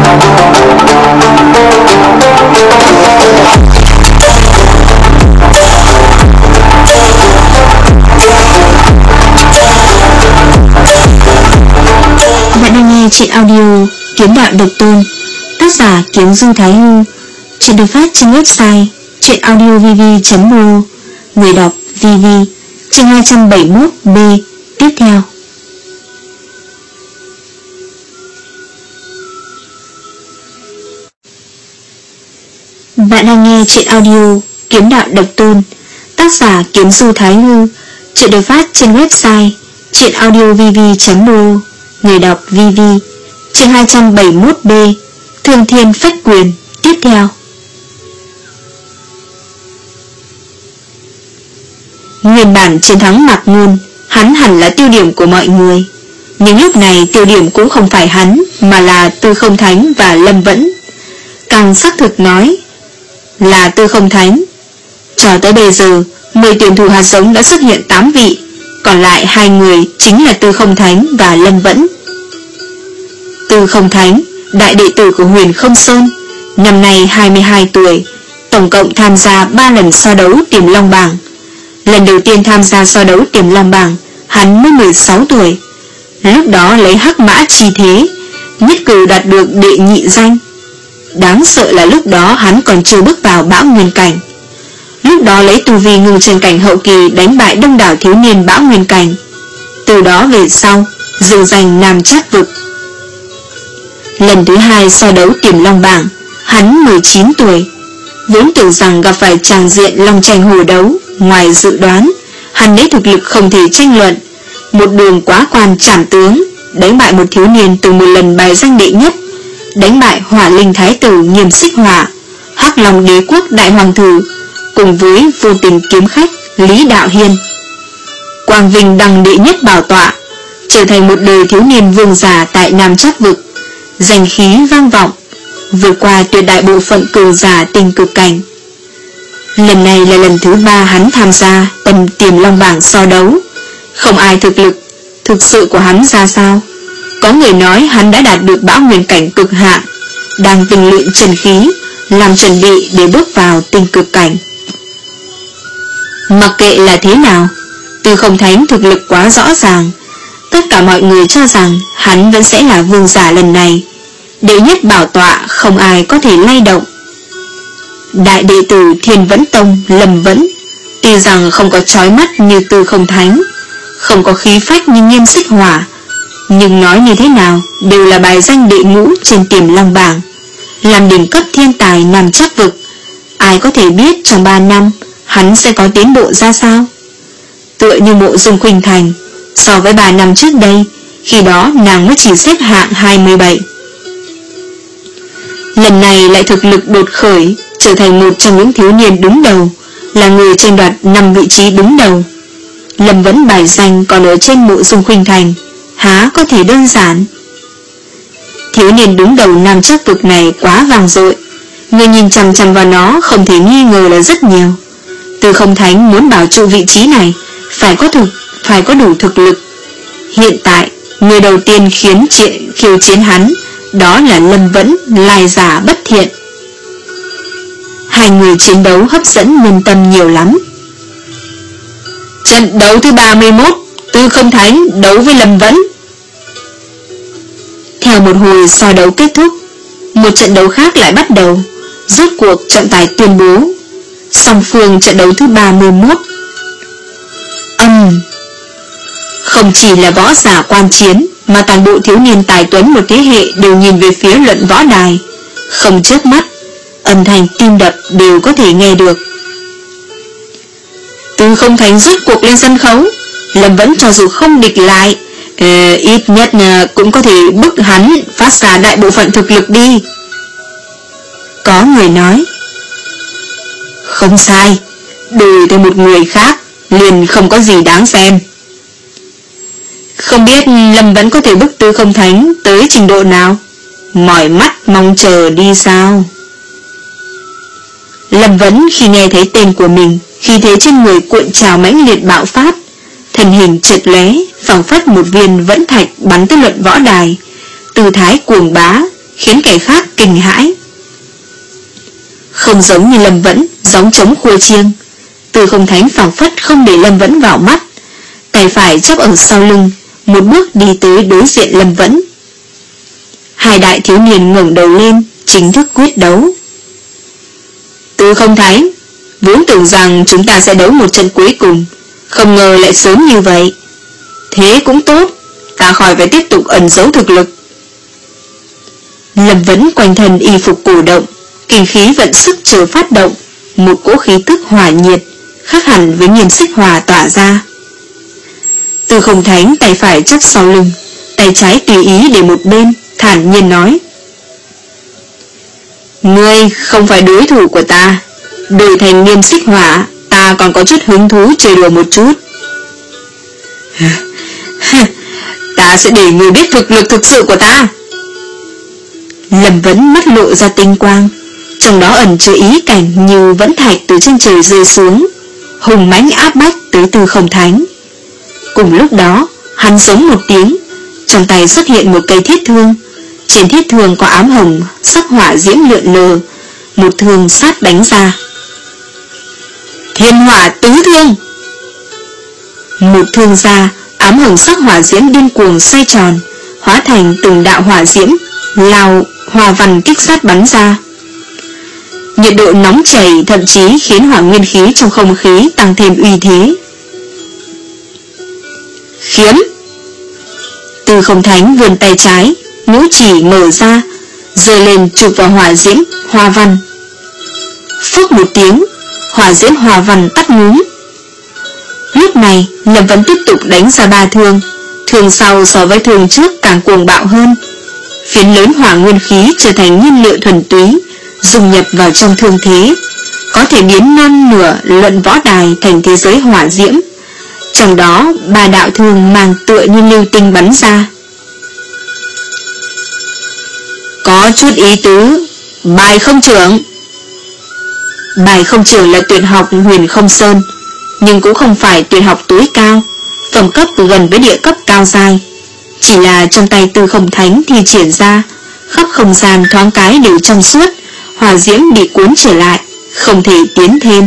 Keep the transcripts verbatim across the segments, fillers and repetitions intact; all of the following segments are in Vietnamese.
Bạn đang nghe truyện audio Kiếm Đạo Độc Tôn, tác giả Kiếm Du Thái Hư. Truyện được phát trên website truyện audio v v chấm pro. Người đọc vê vê. Chương hai trăm bảy mươi mốt B. Tiếp theo. Bạn đang nghe truyện audio Kiếm Đạo Độc Tôn, tác giả Kiếm Du Thái Hư. Truyện được phát trên website truyện audio v v chấm pro. Người đọc vê vê. Chương hai trăm bảy mươi mốt B. Thương Thiên Phách Quyền. Tiếp theo. Nguyên bản chiến thắng Mạc Ngôn, hắn hẳn là tiêu điểm của mọi người. Nhưng lúc này tiêu điểm cũng không phải hắn, mà là Tư Không Thánh và Lâm Vẫn. Càng xác thực nói là Tư Không Thánh. Cho tới bây giờ, mười tuyển thủ hạt giống đã xuất hiện tám vị, còn lại hai người chính là Tư Không Thánh và Lâm Vẫn. Tư Không Thánh, đại đệ tử của Huyền Không Sơn, năm nay hai mươi hai tuổi, tổng cộng tham gia ba lần so đấu Tiềm Long Bảng. Lần đầu tiên tham gia so đấu Tiềm Long Bảng, hắn mới mười sáu tuổi. Lúc đó lấy hắc mã chi thế, nhất cử đạt được đệ nhị danh. Đáng sợ là lúc đó hắn còn chưa bước vào Bão Nguyên Cảnh. Lúc đó lấy tu vi ngưng chân cảnh hậu kỳ đánh bại đông đảo thiếu niên Bão Nguyên Cảnh. Từ đó về sau dự giành Nam Trác Vực. Lần thứ hai so đấu Tiềm Long Bảng, hắn mười chín tuổi. Vốn tưởng rằng gặp phải tràng diện long tranh hổ đấu, ngoài dự đoán, hắn lấy thực lực không thể tranh luận, một đường quá quan trảm tướng, đánh bại một thiếu niên từng một lần bài danh đệ nhất, đánh bại Hỏa Linh Thái Tử Nghiêm Xích Hỏa, Hắc Long Đế Quốc Đại Hoàng Tử, cùng với Vô Tình Kiếm Khách Lý Đạo Hiên. Quang vinh đăng đệ nhất bảo tọa, trở thành một đời thiếu niên vương giả tại Nam Trác Vực, danh khí vang vọng, vượt qua tuyệt đại bộ phận cường giả tinh cực cảnh. Lần này là lần thứ ba hắn tham gia tầm Tiềm Long Bảng so đấu. Không ai thực lực thực sự của hắn ra sao. Có người nói hắn đã đạt được Bão Nguyên Cảnh cực hạn, đang tinh luyện chân khí, làm chuẩn bị để bước vào tinh cực cảnh. Mặc kệ là thế nào, Tư Không Thánh thực lực quá rõ ràng. Tất cả mọi người cho rằng hắn vẫn sẽ là vương giả lần này. Đệ nhất bảo tọa không ai có thể lay động. Đại đệ tử Thiên Vẫn Tông Lâm Vẫn, tuy rằng không có chói mắt như Tư Không Thánh, không có khí phách như Nghiêm Xích Hỏa, nhưng nói như thế nào đều là bài danh đệ ngũ trên Tiềm Long Bảng, làm đỉnh cấp thiên tài Nam Trác Vực. Ai có thể biết trong ba năm hắn sẽ có tiến bộ ra sao? Tựa như Mộ Dung Khuynh Thành, so với ba năm trước đây, khi đó nàng mới chỉ xếp hạng hai mươi bảy. Lần này lại thực lực đột khởi, trở thành một trong những thiếu niên đứng đầu, là người tranh đoạt năm vị trí đứng đầu. Lâm Vẫn bài danh còn ở trên Mộ Dung Khuynh Thành, há có thể đơn giản. Thiếu niên đứng đầu Nam Trác Vực này quá vang dội, người nhìn chằm chằm vào nó không thể nghi ngờ là rất nhiều. Tư Không Thánh muốn bảo trụ vị trí này, phải có thực, phải có đủ thực lực. Hiện tại, người đầu tiên khiến chuyện khiêu chiến hắn, đó là Lâm Vẫn, lai giả bất thiện. Hai người chiến đấu hấp dẫn nhân tâm nhiều lắm. Trận đấu thứ ba mươi mốt, Tư Không Thánh đấu với Lâm Vẫn. Theo một hồi so đấu kết thúc, một trận đấu khác lại bắt đầu. Rốt cuộc trọng tài tuyên bố song phương trận đấu thứ ba mươi mốt. Âm um, Không chỉ là võ giả quan chiến, mà toàn bộ thiếu niên tài tuấn một thế hệ đều nhìn về phía luận võ đài, không chớp mắt, âm thanh tim đập đều có thể nghe được. Tư Không Thánh rút cuộc lên sân khấu, Lâm Vẫn cho dù không địch lại, ờ, ít nhất cũng có thể bức hắn phát ra đại bộ phận thực lực đi. Có người nói, không sai, đổi thêm một người khác liền không có gì đáng xem. Không biết Lâm Vẫn có thể bức Tư Không Thánh tới trình độ nào, mỏi mắt mong chờ đi sao. Lâm Vẫn khi nghe thấy tên của mình, khi thế trên người cuộn trào mãnh liệt bạo phát, thân hình chợt lóe, phảng phất một viên vẫn thạch bắn tới luận võ đài, tư thái cuồng bá, khiến kẻ khác kinh hãi. Không giống như Lâm Vẫn gióng trống khua chiêng, Tư Không Thánh phảng phất không để Lâm Vẫn vào mắt, tay phải chắp ở sau lưng, một bước đi tới đối diện Lâm Vẫn. Hai đại thiếu niên ngẩng đầu lên, chính thức quyết đấu. Tư Không Thánh, vốn tưởng rằng chúng ta sẽ đấu một trận cuối cùng, không ngờ lại sớm như vậy. Thế cũng tốt, ta khỏi phải tiếp tục ẩn giấu thực lực. Lâm Vẫn quanh thân y phục cổ động, kinh khí vận sức chờ phát động, một cỗ khí tức hỏa nhiệt, khác hẳn với Nghiêm Xích Hỏa tỏa ra. Tư Không Thánh tay phải chắp sau lưng, tay trái tùy ý để một bên, thản nhiên nói: Ngươi không phải đối thủ của ta, đổi thành Nghiêm Xích Hỏa, ta còn có chút hứng thú chơi đùa một chút. Ta sẽ để ngươi biết thực lực thực sự của ta. Lâm Vẫn mắt lộ ra tinh quang, trong đó ẩn chứa ý cảnh như vẫn thạch từ trên trời rơi xuống, hùng mãnh áp bách tới Tư Không Thánh. Cùng lúc đó, hắn giống một tiếng, trong tay xuất hiện một cây thiết thương, trên thiết thương có ám hồng sắc hỏa diễm lượn lờ, một thương sát đánh ra. Thiên Hỏa Tứ Thương. Một thương ra, ám hồng sắc hỏa diễm điên cuồng xoay tròn, hóa thành từng đạo hỏa diễm lao hòa văn kích sát bắn ra. Nhiệt độ nóng chảy thậm chí khiến hỏa nguyên khí trong không khí tăng thêm uy thế. Khiếm. Tư Không Thánh vươn tay trái, ngũ chỉ mở ra, giơ lên chụp vào hỏa diễm hoa văn. Phốc một tiếng, hỏa diễm hoa văn tắt ngúm. Lúc này Lâm Vẫn tiếp tục đánh ra ba thương, thương sau so với thương trước càng cuồng bạo hơn. Phiến lớn hỏa nguyên khí trở thành nhiên liệu thuần túy, dung nhập vào trong thương thế, có thể biến non nửa luận võ đài thành thế giới hỏa diễm. Trong đó ba đạo thương mang tựa như lưu tinh bắn ra. Có chút ý tứ. Bài không trưởng. Bài không trưởng là tuyệt học Huyền Không Sơn, nhưng cũng không phải tuyệt học tối cao, phẩm cấp gần với địa cấp cao giai. Chỉ là trong tay Tư Không Thánh thi triển ra, khắp không gian thoáng cái đều trong suốt, hỏa diễm bị cuốn trở lại, không thể tiến thêm.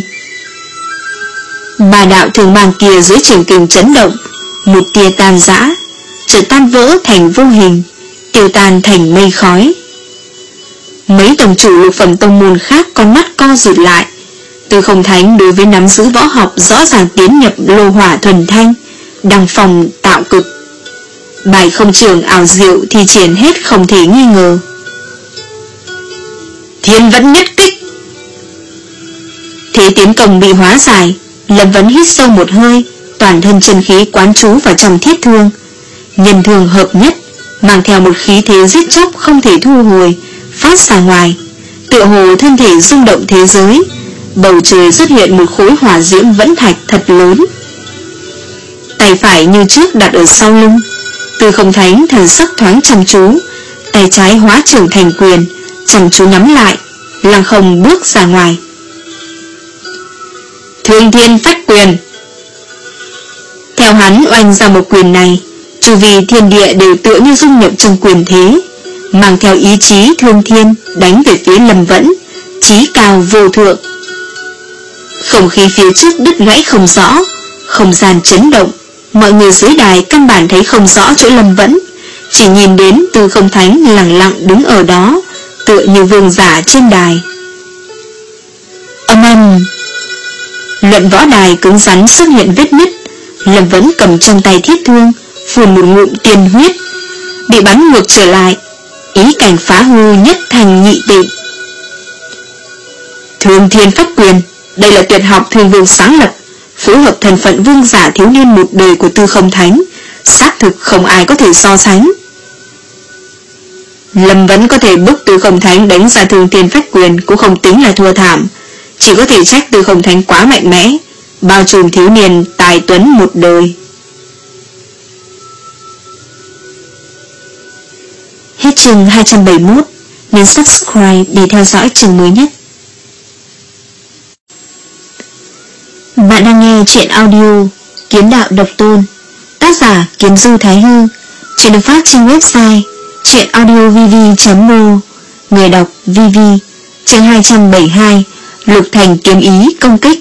Ba đạo thường mang kia dưới trường kình chấn động, một tia tan rã, chợt tan vỡ thành vô hình, tiêu tan thành mây khói. Mấy tổng chủ lục phẩm tông môn khác con mắt co rụt lại. Tư Không Thánh đối với nắm giữ võ học rõ ràng tiến nhập lô hỏa thuần thanh, đăng phòng tạo cực. Bài không trưởng ảo diệu thi triển hết không thể nghi ngờ. Thiên Vẫn nhất kích. Thế tiến công bị hóa giải, Lâm Vẫn hít sâu một hơi, toàn thân chân khí quán trú vào trong thiết thương, nhân thương hợp nhất, mang theo một khí thế giết chóc không thể thu hồi, phát ra ngoài, tựa hồ thân thể rung động thế giới. Bầu trời xuất hiện một khối hỏa diễm vẫn thạch thật lớn. Tay phải như trước đặt ở sau lưng, Tư Không Thánh thần sắc thoáng chăm chú, tay trái hóa trưởng thành quyền, chăm chú nắm lại, lăng không bước ra ngoài. Thương Thiên Phách Quyền. Theo hắn oanh ra một quyền này, chu vi thiên địa đều tựa như dung nhập trong quyền thế, mang theo ý chí thương thiên đánh về phía Lâm Vẫn, chí cao vô thượng. Không khí phía trước đứt gãy không rõ, không gian chấn động, mọi người dưới đài căn bản thấy không rõ chỗ Lâm Vẫn, chỉ nhìn đến Tư Không Thánh lặng lặng đứng ở đó, tựa như vương giả trên đài. Âm âm. Luận võ đài cứng rắn xuất hiện vết nứt, Lâm Vẫn cầm trong tay thiết thương, phun một ngụm tiên huyết, bị bắn ngược trở lại, ý cảnh phá hư nhất thành nhị tịnh. Thương Thiên Phách Quyền, đây là tuyệt học Thương Vương sáng lập, phối hợp thân phận vương giả thiếu niên một đời của Tư Không Thánh, xác thực không ai có thể so sánh. Lâm Vẫn có thể bức Tư Không Thánh đánh ra Thương Thiên Phách Quyền cũng không tính là thua thảm, chỉ có thể trách Tư Không Thánh quá mạnh mẽ, bao trùm thiếu niên tài tuấn một đời. Hết chương hai trăm bảy mươi mốt, nhấn subscribe để theo dõi chương mới nhất. Bạn đang nghe truyện audio Kiếm Đạo Độc Tôn, tác giả Kiếm Du Thái Hư, truyện được phát trên website Truyện audio vv chấm rô. Người đọc vê vê. Chương hai trăm bảy mươi hai. Lục thành kiếm ý công kích.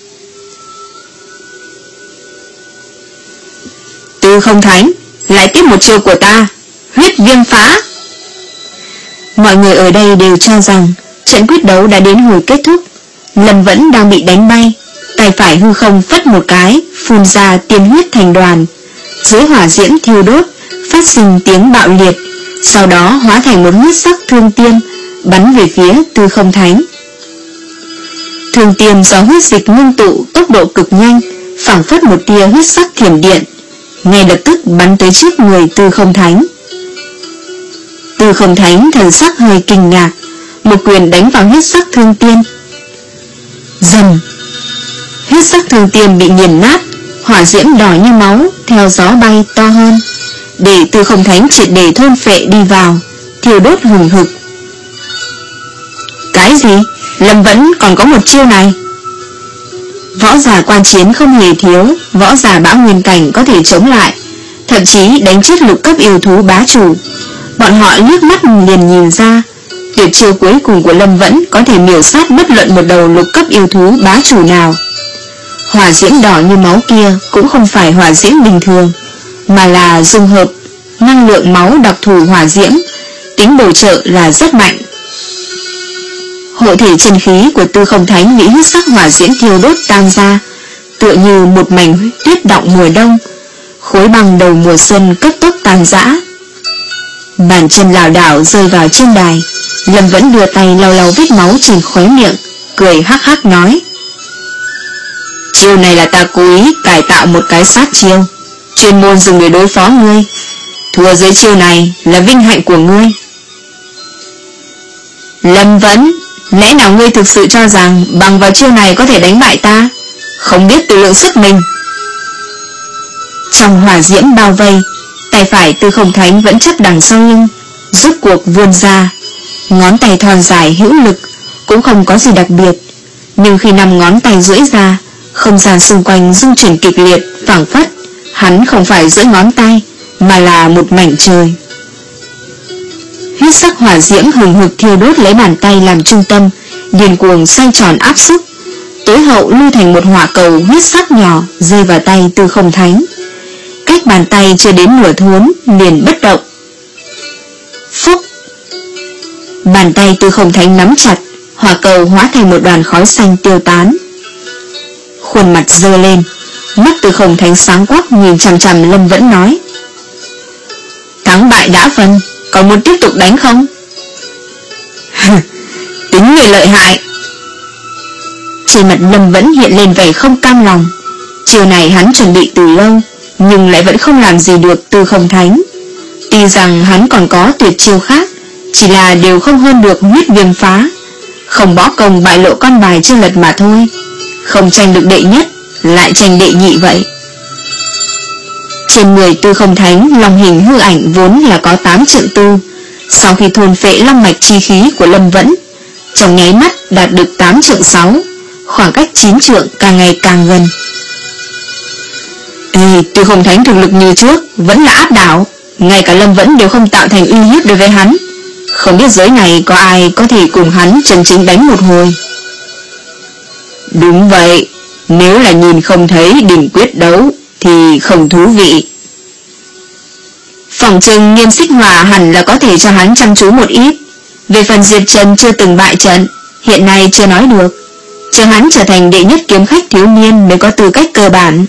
Tư Không Thánh lại tiếp một chiêu của ta, huyết viêm phá. Mọi người ở đây đều cho rằng trận quyết đấu đã đến hồi kết thúc. Lâm Vẫn đang bị đánh bay, tay phải hư không phất một cái, phun ra tiên huyết thành đoàn. Dưới hỏa diễm thiêu đốt, phát sinh tiếng bạo liệt, sau đó hóa thành một huyết sắc thương tiêm, bắn về phía Tư Không Thánh. Thương tiêm do huyết dịch ngưng tụ, tốc độ cực nhanh, phảng phất một tia huyết sắc thiểm điện, ngay lập tức bắn tới trước người Tư Không Thánh. Tư Không Thánh thần sắc hơi kinh ngạc, một quyền đánh vào huyết sắc thương tiêm. Dầm, huyết sắc thương tiêm bị nghiền nát, hỏa diễm đỏ như máu theo gió bay to hơn, để Tư Không Thánh triệt để thôn phệ đi vào, thiêu đốt hừng hực. Cái gì? Lâm Vẫn còn có một chiêu này? Võ giả quan chiến không hề thiếu, võ giả bão nguyên cảnh có thể chống lại, thậm chí đánh chết lục cấp yêu thú bá chủ. Bọn họ liếc mắt liền nhìn ra, tuyệt chiêu cuối cùng của Lâm Vẫn có thể miểu sát bất luận một đầu lục cấp yêu thú bá chủ nào. Hỏa diễm đỏ như máu kia cũng không phải hỏa diễm bình thường, mà là dung hợp năng lượng máu đặc thù hỏa diễm, tính bổ trợ là rất mạnh. Hộ thể chân khí của Tư Không Thánh bị huyết sắc hỏa diễm thiêu đốt tan ra, tựa như một mảnh tuyết đọng mùa đông, khối băng đầu mùa xuân cấp tốc tan rã. Bàn chân lảo đảo rơi vào trên đài, Lâm Vẫn đưa tay lau lau vết máu trên khóe miệng, cười hắc hắc nói: chiêu này là ta cố ý cải tạo một cái sát chiêu, chuyên môn dùng để đối phó ngươi. Thua dưới chiêu này là vinh hạnh của ngươi. Lâm Vẫn, lẽ nào ngươi thực sự cho rằng bằng vào chiêu này có thể đánh bại ta? Không biết tự lượng sức mình. Trong hỏa diễm bao vây, tay phải Tư Không Thánh vẫn chấp đằng sau lưng, rút cuộc vươn ra. Ngón tay thon dài hữu lực, cũng không có gì đặc biệt, nhưng khi năm ngón tay duỗi ra, không gian xung quanh rung chuyển kịch liệt, phảng phất hắn không phải duỗi ngón tay, mà là một mảnh trời. Huyết sắc hỏa diễm hừng hực thiêu đốt lấy bàn tay làm trung tâm, điên cuồng xoay tròn áp xúc, tối hậu lưu thành một hỏa cầu huyết sắc nhỏ rơi vào tay Tư Không Thánh. Cách bàn tay chưa đến nửa thốn liền bất động. Phúc! Bàn tay Tư Không Thánh nắm chặt, hỏa cầu hóa thành một đoàn khói xanh tiêu tán. Khuôn mặt dơ lên, mắt Tư Không Thánh sáng quắc nhìn chằm chằm Lâm Vẫn nói: thắng bại đã phân, còn muốn tiếp tục đánh không? Tính người lợi hại. Trên mặt Lâm Vẫn hiện lên vẻ không cam lòng. Chiều này hắn chuẩn bị từ lâu, nhưng lại vẫn không làm gì được Tư Không Thánh. Tuy rằng hắn còn có tuyệt chiêu khác, chỉ là đều không hơn được huyết viêm phá. Không bỏ công bại lộ con bài chưa lật mà thôi. Không tranh được đệ nhất, lại tranh đệ nhị vậy. Trên người Tư Không Thánh, long hình hư ảnh vốn là có tám trượng tư. Sau khi thôn phệ long mạch chi khí của Lâm Vẫn, trong nháy mắt đạt được tám trượng sáu, khoảng cách chín trượng càng ngày càng gần. Ê, Tư Không Thánh thực lực như trước vẫn là áp đảo, ngay cả Lâm Vẫn đều không tạo thành uy hiếp đối với hắn. Không biết giới này có ai có thể cùng hắn chân chính đánh một hồi. Đúng vậy, nếu là nhìn không thấy đỉnh quyết đấu thì không thú vị. Phòng trừng Nghiêm Xích Hỏa hẳn là có thể cho hắn chăm chú một ít. Về phần Diệp Trần chưa từng bại trận, hiện nay chưa nói được. Chờ hắn trở thành đệ nhất kiếm khách thiếu niên mới có tư cách cơ bản.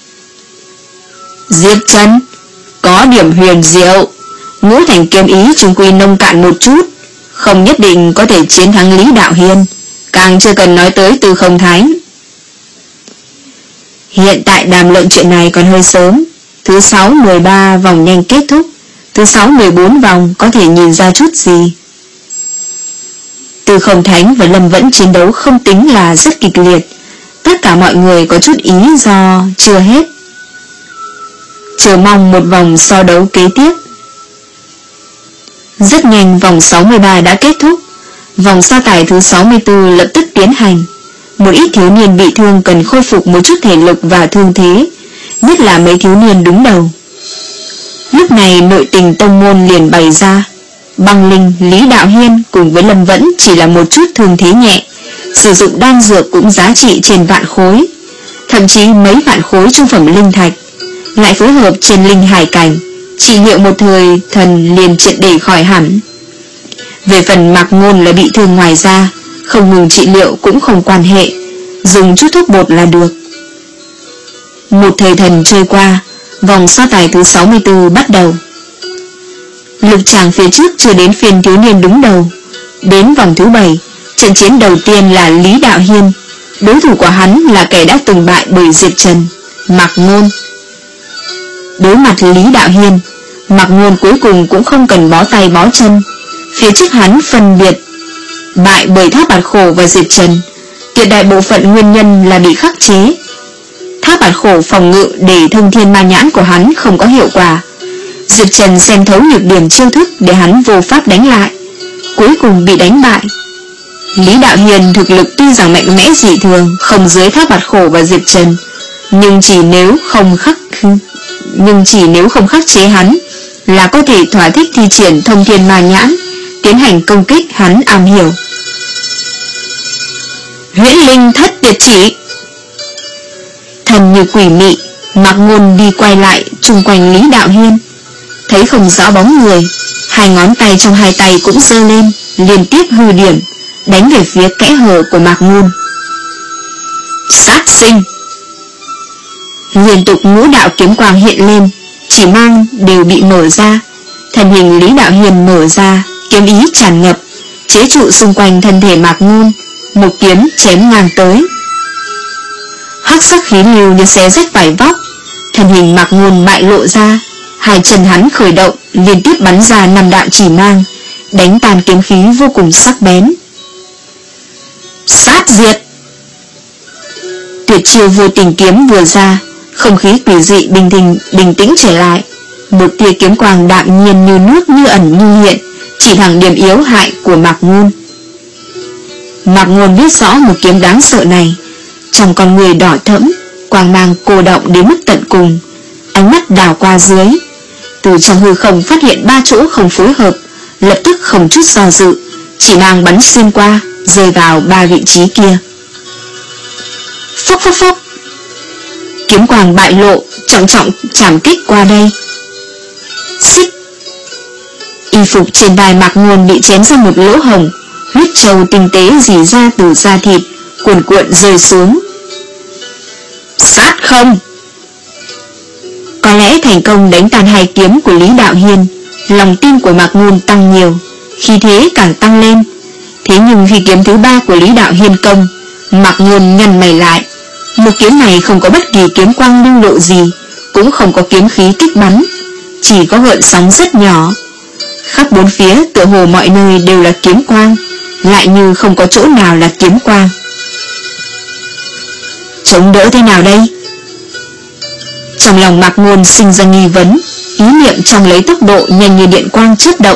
Diệp Trần có điểm huyền diệu, ngũ thành kiếm ý chung quy nông cạn một chút, không nhất định có thể chiến thắng Lý Đạo Hiên, càng chưa cần nói tới Tư Không Thánh. Hiện tại đàm luận chuyện này còn hơi sớm. Thứ sáu mười ba vòng nhanh kết thúc, thứ sáu mười bốn vòng có thể nhìn ra chút gì. Tư Không Thánh và Lâm Vẫn chiến đấu không tính là rất kịch liệt. Tất cả mọi người có chút ý do chưa hết, chờ mong một vòng so đấu kế tiếp. Rất nhanh vòng sáu mươi ba đã kết thúc. Vòng so tài thứ sáu mươi tư lập tức tiến hành. Một ít thiếu niên bị thương cần khôi phục một chút thể lực và thương thế, nhất là mấy thiếu niên đứng đầu. Lúc này nội tình tông môn liền bày ra. Băng Linh, Lý Đạo Hiên cùng với Lâm Vẫn chỉ là một chút thương thế nhẹ, sử dụng đan dược cũng giá trị trên vạn khối, thậm chí mấy vạn khối trung phẩm linh thạch, lại phối hợp trên linh hải cảnh, trị liệu một thời thần liền triệt để khỏi hẳn. Về phần Mạc Ngôn là bị thương ngoài da, không ngừng trị liệu cũng không quan hệ, dùng chút thuốc bột là được. Một thời thần trôi qua, vòng so tài thứ sáu mươi tư bắt đầu. Lực tràng phía trước chưa đến phiên thiếu niên đứng đầu. Đến vòng thứ bảy, trận chiến đầu tiên là Lý Đạo Hiên. Đối thủ của hắn là kẻ đã từng bại bởi Diệp Trần, Mạc Ngôn. Đối mặt Lý Đạo Hiên, Mạc Ngôn cuối cùng cũng không cần bó tay bó chân. Phía trước hắn phân biệt bại bởi Thác Bạt Khổ và Diệp Trần, tuyệt đại bộ phận nguyên nhân là bị khắc chế. Thác Bạt Khổ phòng ngự để thông thiên ma nhãn của hắn không có hiệu quả, Diệp Trần xem thấu nhược điểm chiêu thức để hắn vô pháp đánh lại, cuối cùng bị đánh bại. Lý Đạo Hiên thực lực tuy rằng mạnh mẽ dị thường, không dưới Thác Bạt Khổ và Diệp Trần, nhưng chỉ nếu không khắc nhưng chỉ nếu không khắc chế hắn là có thể thỏa thích thi triển thông thiên ma nhãn, tiến hành công kích hắn am hiểu. Huyễn Linh Thất Tuyệt Chỉ. Thần như quỷ mị, Mạc Ngôn đi quay lại chung quanh Lý Đạo Hiên, thấy không rõ bóng người, hai ngón tay trong hai tay cũng giơ lên, liên tiếp hư điểm, đánh về phía kẽ hở của Mạc Ngôn. Sát sinh. Liên tục ngũ đạo kiếm quang hiện lên, chỉ mang đều bị mở ra, thân hình Lý Đạo Hiên mở ra, kiếm ý tràn ngập, chế trụ xung quanh thân thể Mạc Ngôn, một kiếm chém ngang tới. Hắc sắc khí lưu như xé rách vải vóc, thân hình Mạc Ngôn bại lộ ra, hai chân hắn khởi động, liên tiếp bắn ra năm đạo chỉ mang, đánh tàn kiếm khí vô cùng sắc bén. Sát diệt. Tuyệt chiêu vô tình kiếm vừa ra, không khí quỷ dị bình tĩnh bình tĩnh trở lại, một tia kiếm quang đạm nhiên như nước, như ẩn như hiện, chỉ thẳng điểm yếu hại của Mạc Ngôn. Mạc Ngôn biết rõ một kiếm đáng sợ này, trong con người đỏ thẫm, quang mang cô động đến mức tận cùng, ánh mắt đảo qua dưới, từ trong hư không phát hiện ba chỗ không phối hợp, lập tức không chút do dự, chỉ mang bắn xuyên qua, rơi vào ba vị trí kia. Phốc phốc phốc. Kiếm quang bại lộ, trọng trọng chạm kích qua đây. Xích. Y phục trên vai Mạc Ngôn bị chém ra một lỗ hổng, huyết trâu tinh tế rỉ ra từ da thịt, cuồn cuộn rơi xuống. Sát không. Có lẽ thành công đánh tàn hai kiếm của Lý Đạo Hiên, lòng tin của Mạc Ngôn tăng nhiều, khí thế càng tăng lên. Thế nhưng khi kiếm thứ ba của Lý Đạo Hiên công, Mạc Ngôn nhăn mày lại. Một kiếm này không có bất kỳ kiếm quang lưu lộ gì, cũng không có kiếm khí kích bắn, chỉ có gợn sóng rất nhỏ. Khắp bốn phía tựa hồ mọi nơi đều là kiếm quang, lại như không có chỗ nào là kiếm quang. Chống đỡ thế nào đây? Trong lòng Mạc Ngôn sinh ra nghi vấn, ý niệm trong lấy tốc độ nhanh như điện quang chớp động.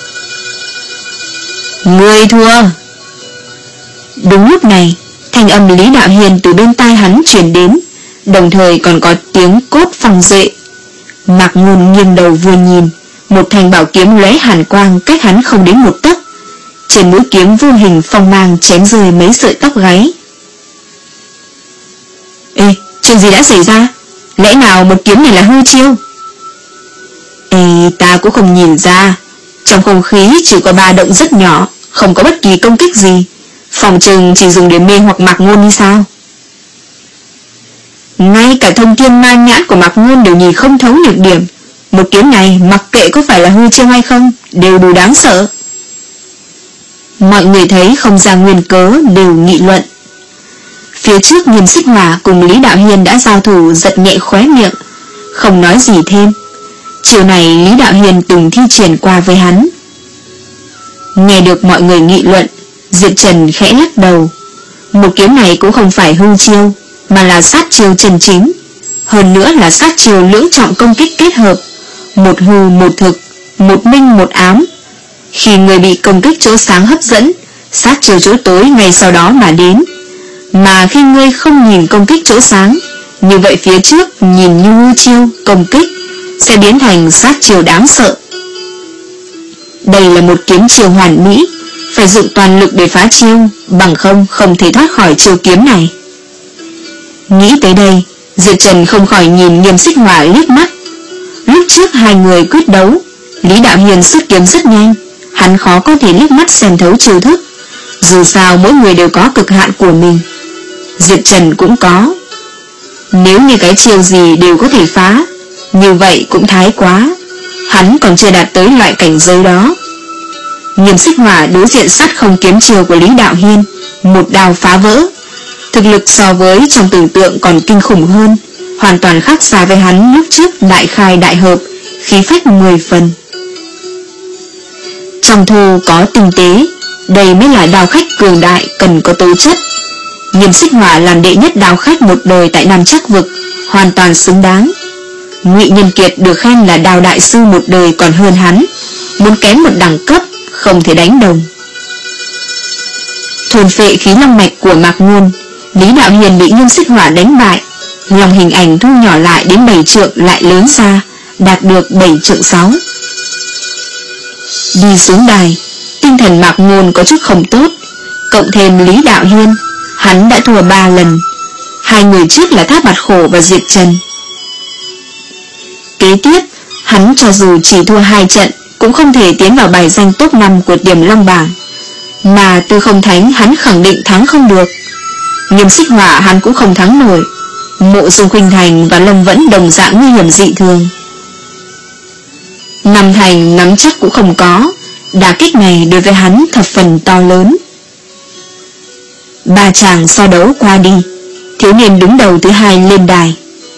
Ngươi thua. Đúng lúc này, thanh âm Lý Đạo Hiên từ bên tai hắn truyền đến, đồng thời còn có tiếng cốt phăng rệ. Mạc Ngôn nghiêng đầu vừa nhìn, một thanh bảo kiếm lóe hàn quang cách hắn không đến một tấc, trên mũi kiếm vô hình phong mang chém rơi mấy sợi tóc gáy. Ê, chuyện gì đã xảy ra? Lẽ nào một kiếm này là hư chiêu? Ê, ta cũng không nhìn ra. Trong không khí chỉ có ba động rất nhỏ, không có bất kỳ công kích gì, phòng chừng chỉ dùng để mê hoặc Mạc Ngôn như sao? Ngay cả thông thiên ma nhãn của Mạc Ngôn đều nhìn không thấu nhược điểm, một kiếm này mặc kệ có phải là hư chiêu hay không, đều đủ đáng sợ. Mọi người thấy không ra nguyên cớ đều nghị luận. Phía trước Nghiêm Xích Hỏa cùng Lý Đạo Hiên đã giao thủ, giật nhẹ khóe miệng, không nói gì thêm. Chiều này Lý Đạo Hiên từng thi triển qua với hắn. Nghe được mọi người nghị luận, Diệp Trần khẽ lắc đầu. Một kiếm này cũng không phải hư chiêu, mà là sát chiêu chân chính, hơn nữa là sát chiêu lưỡng trọng công kích kết hợp, một hư một thực, một minh một ám. Khi người bị công kích chỗ sáng hấp dẫn, sát chiêu chỗ tối ngay sau đó mà đến. Mà khi ngươi không nhìn công kích chỗ sáng, như vậy phía trước nhìn như hư chiêu công kích, sẽ biến thành sát chiêu đáng sợ. Đây là một kiếm chiêu hoàn mỹ, phải dụng toàn lực để phá chiêu, bằng không không thể thoát khỏi chiêu kiếm này. Nghĩ tới đây, Diệp Trần không khỏi nhìn Nghiêm Xích Hỏa liếc mắt. Lúc trước hai người quyết đấu, Lý Đạo Hiền xuất kiếm rất nhanh, hắn khó có thể liếc mắt xem thấu chiêu thức. Dù sao mỗi người đều có cực hạn của mình, Diệp Trần cũng có. Nếu như cái chiêu gì đều có thể phá, như vậy cũng thái quá. Hắn còn chưa đạt tới loại cảnh giới đó. Nghiêm Xích Hỏa đối diện sát không kiếm chiêu của Lý Đạo Hiên, một đao phá vỡ. Thực lực so với trong tưởng tượng còn kinh khủng hơn, hoàn toàn khác xa với hắn lúc trước đại khai đại hợp, khí phách mười phần. Trong thô có tinh tế, đây mới là đao khách cường đại cần có tố chất. Nghiêm Xích Hỏa làm đệ nhất đao khách một đời tại Nam Trắc Vực, hoàn toàn xứng đáng. Ngụy Nhân Kiệt được khen là đao đại sư một đời còn hơn hắn, muốn kém một đẳng cấp không thể đánh đồng. Thôn phệ khí long mạch của Mạc Ngôn, Lý Đạo Hiền bị Nghiêm Xích Hỏa đánh bại, lòng hình ảnh thu nhỏ lại đến bảy trượng lại lớn ra, đạt được bảy trượng sáu. Đi xuống đài, tinh thần Mạc Ngôn có chút không tốt, cộng thêm Lý Đạo Hiên, hắn đã thua ba lần. Hai người trước là Thác Bạt Khổ và Diệp Trần. Kế tiếp, hắn cho dù chỉ thua hai trận cũng không thể tiến vào bài danh top năm của Tiềm Long bảng, mà Tư Không Thánh hắn khẳng định thắng không được. Nghiêm Xích Hỏa hắn cũng không thắng nổi. Mộ Dung Khuynh Thành và Lâm Vẫn đồng dạng nguy hiểm dị thường. Nam Thành nắm chắc cũng không có, đả kích này đối với hắn thập phần to lớn. Ba chàng so đấu qua đi, thiếu niên đứng đầu thứ hai lên đài.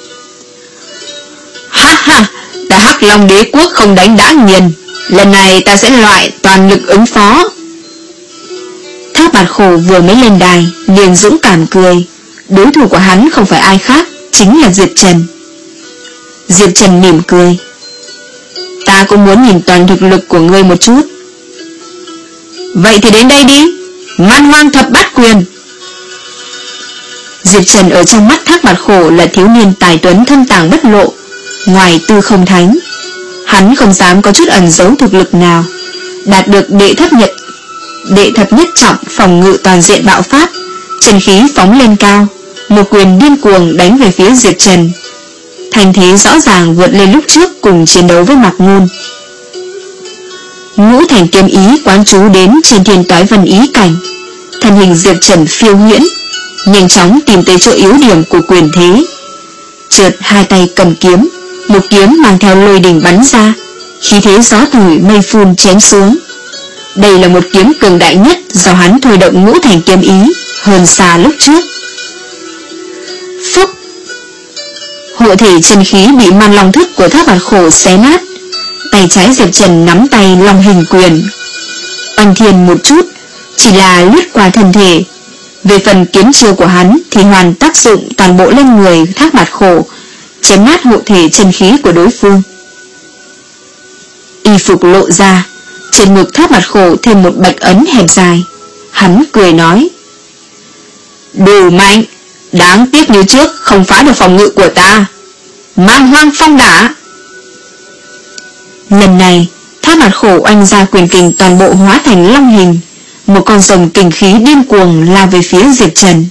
Ha ha, ta Hắc Long Đế Quốc không đánh đã nghiền, lần này ta sẽ loại toàn lực ứng phó. Thác Bạt Khổ vừa mới lên đài liền dũng cảm cười. Đối thủ của hắn không phải ai khác, chính là Diệp Trần. Diệp Trần mỉm cười. Ta cũng muốn nhìn toàn thực lực của ngươi một chút. Vậy thì đến đây đi, Man Hoang Thập Bát Quyền. Diệp Trần ở trong mắt Thác Bạt Khổ là thiếu niên tài tuấn thâm tàng bất lộ. Ngoài Tư Không Thánh, hắn không dám có chút ẩn giấu thực lực nào. Đạt được đệ thấp nhật Đệ thập nhất trọng phòng ngự toàn diện bạo phát, chân khí phóng lên cao, một quyền điên cuồng đánh về phía Diệp Trần. Thành thế rõ ràng vượt lên lúc trước cùng chiến đấu với Mạc Ngôn. Ngũ thành kiếm ý quán chú đến trên thiên toái vân ý cảnh, thân hình Diệp Trần phiêu huyễn, nhanh chóng tìm tới chỗ yếu điểm của quyền thế. Chợt hai tay cầm kiếm, một kiếm mang theo lôi đình bắn ra, khí thế gió thổi mây phun chém xuống. Đây là một kiếm cường đại nhất do hắn thôi động ngũ thành kiếm ý, hơn xa lúc trước. Phúc! Hộ thể chân khí bị Man Long Thức của Thác Bạt Khổ xé nát. Tay trái Diệp Trần nắm tay long hình quyền, oanh thiên một chút, chỉ là lướt qua thân thể. Về phần kiếm chiêu của hắn thì hoàn tác dụng toàn bộ lên người Thác Bạt Khổ, chém nát hộ thể chân khí của đối phương. Y phục lộ ra, trên ngực Thác Bạt Khổ thêm một bạch ấn hẹp dài. Hắn cười nói: đủ mạnh, đáng tiếc như trước không phá được phòng ngự của ta. Man Hoang Phong Đả. Lần này Thác Bạt Khổ oanh ra quyền kình toàn bộ hóa thành long hình, một con rồng kình khí điên cuồng lao về phía Diệp Trần.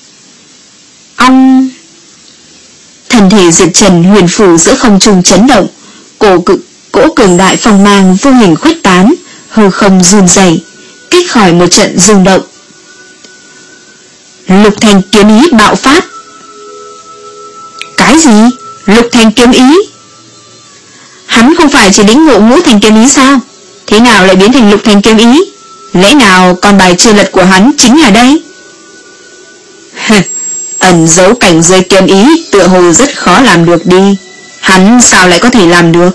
Ong! Thân thể Diệp Trần huyền phủ giữa không trung chấn động, cổ cực cỗ cường đại phong mang vô hình khuếch tán, hư không run rẩy, kích khỏi một trận rung động. Lục thành kiếm ý bạo phát. Cái gì? Lục thành kiếm ý? Hắn không phải chỉ lĩnh ngộ ngũ thành kiếm ý sao? Thế nào lại biến thành lục thành kiếm ý? Lẽ nào con bài chưa lật của hắn chính là đây? Ẩn giấu cảnh giới kiếm ý tựa hồ rất khó làm được đi. Hắn sao lại có thể làm được?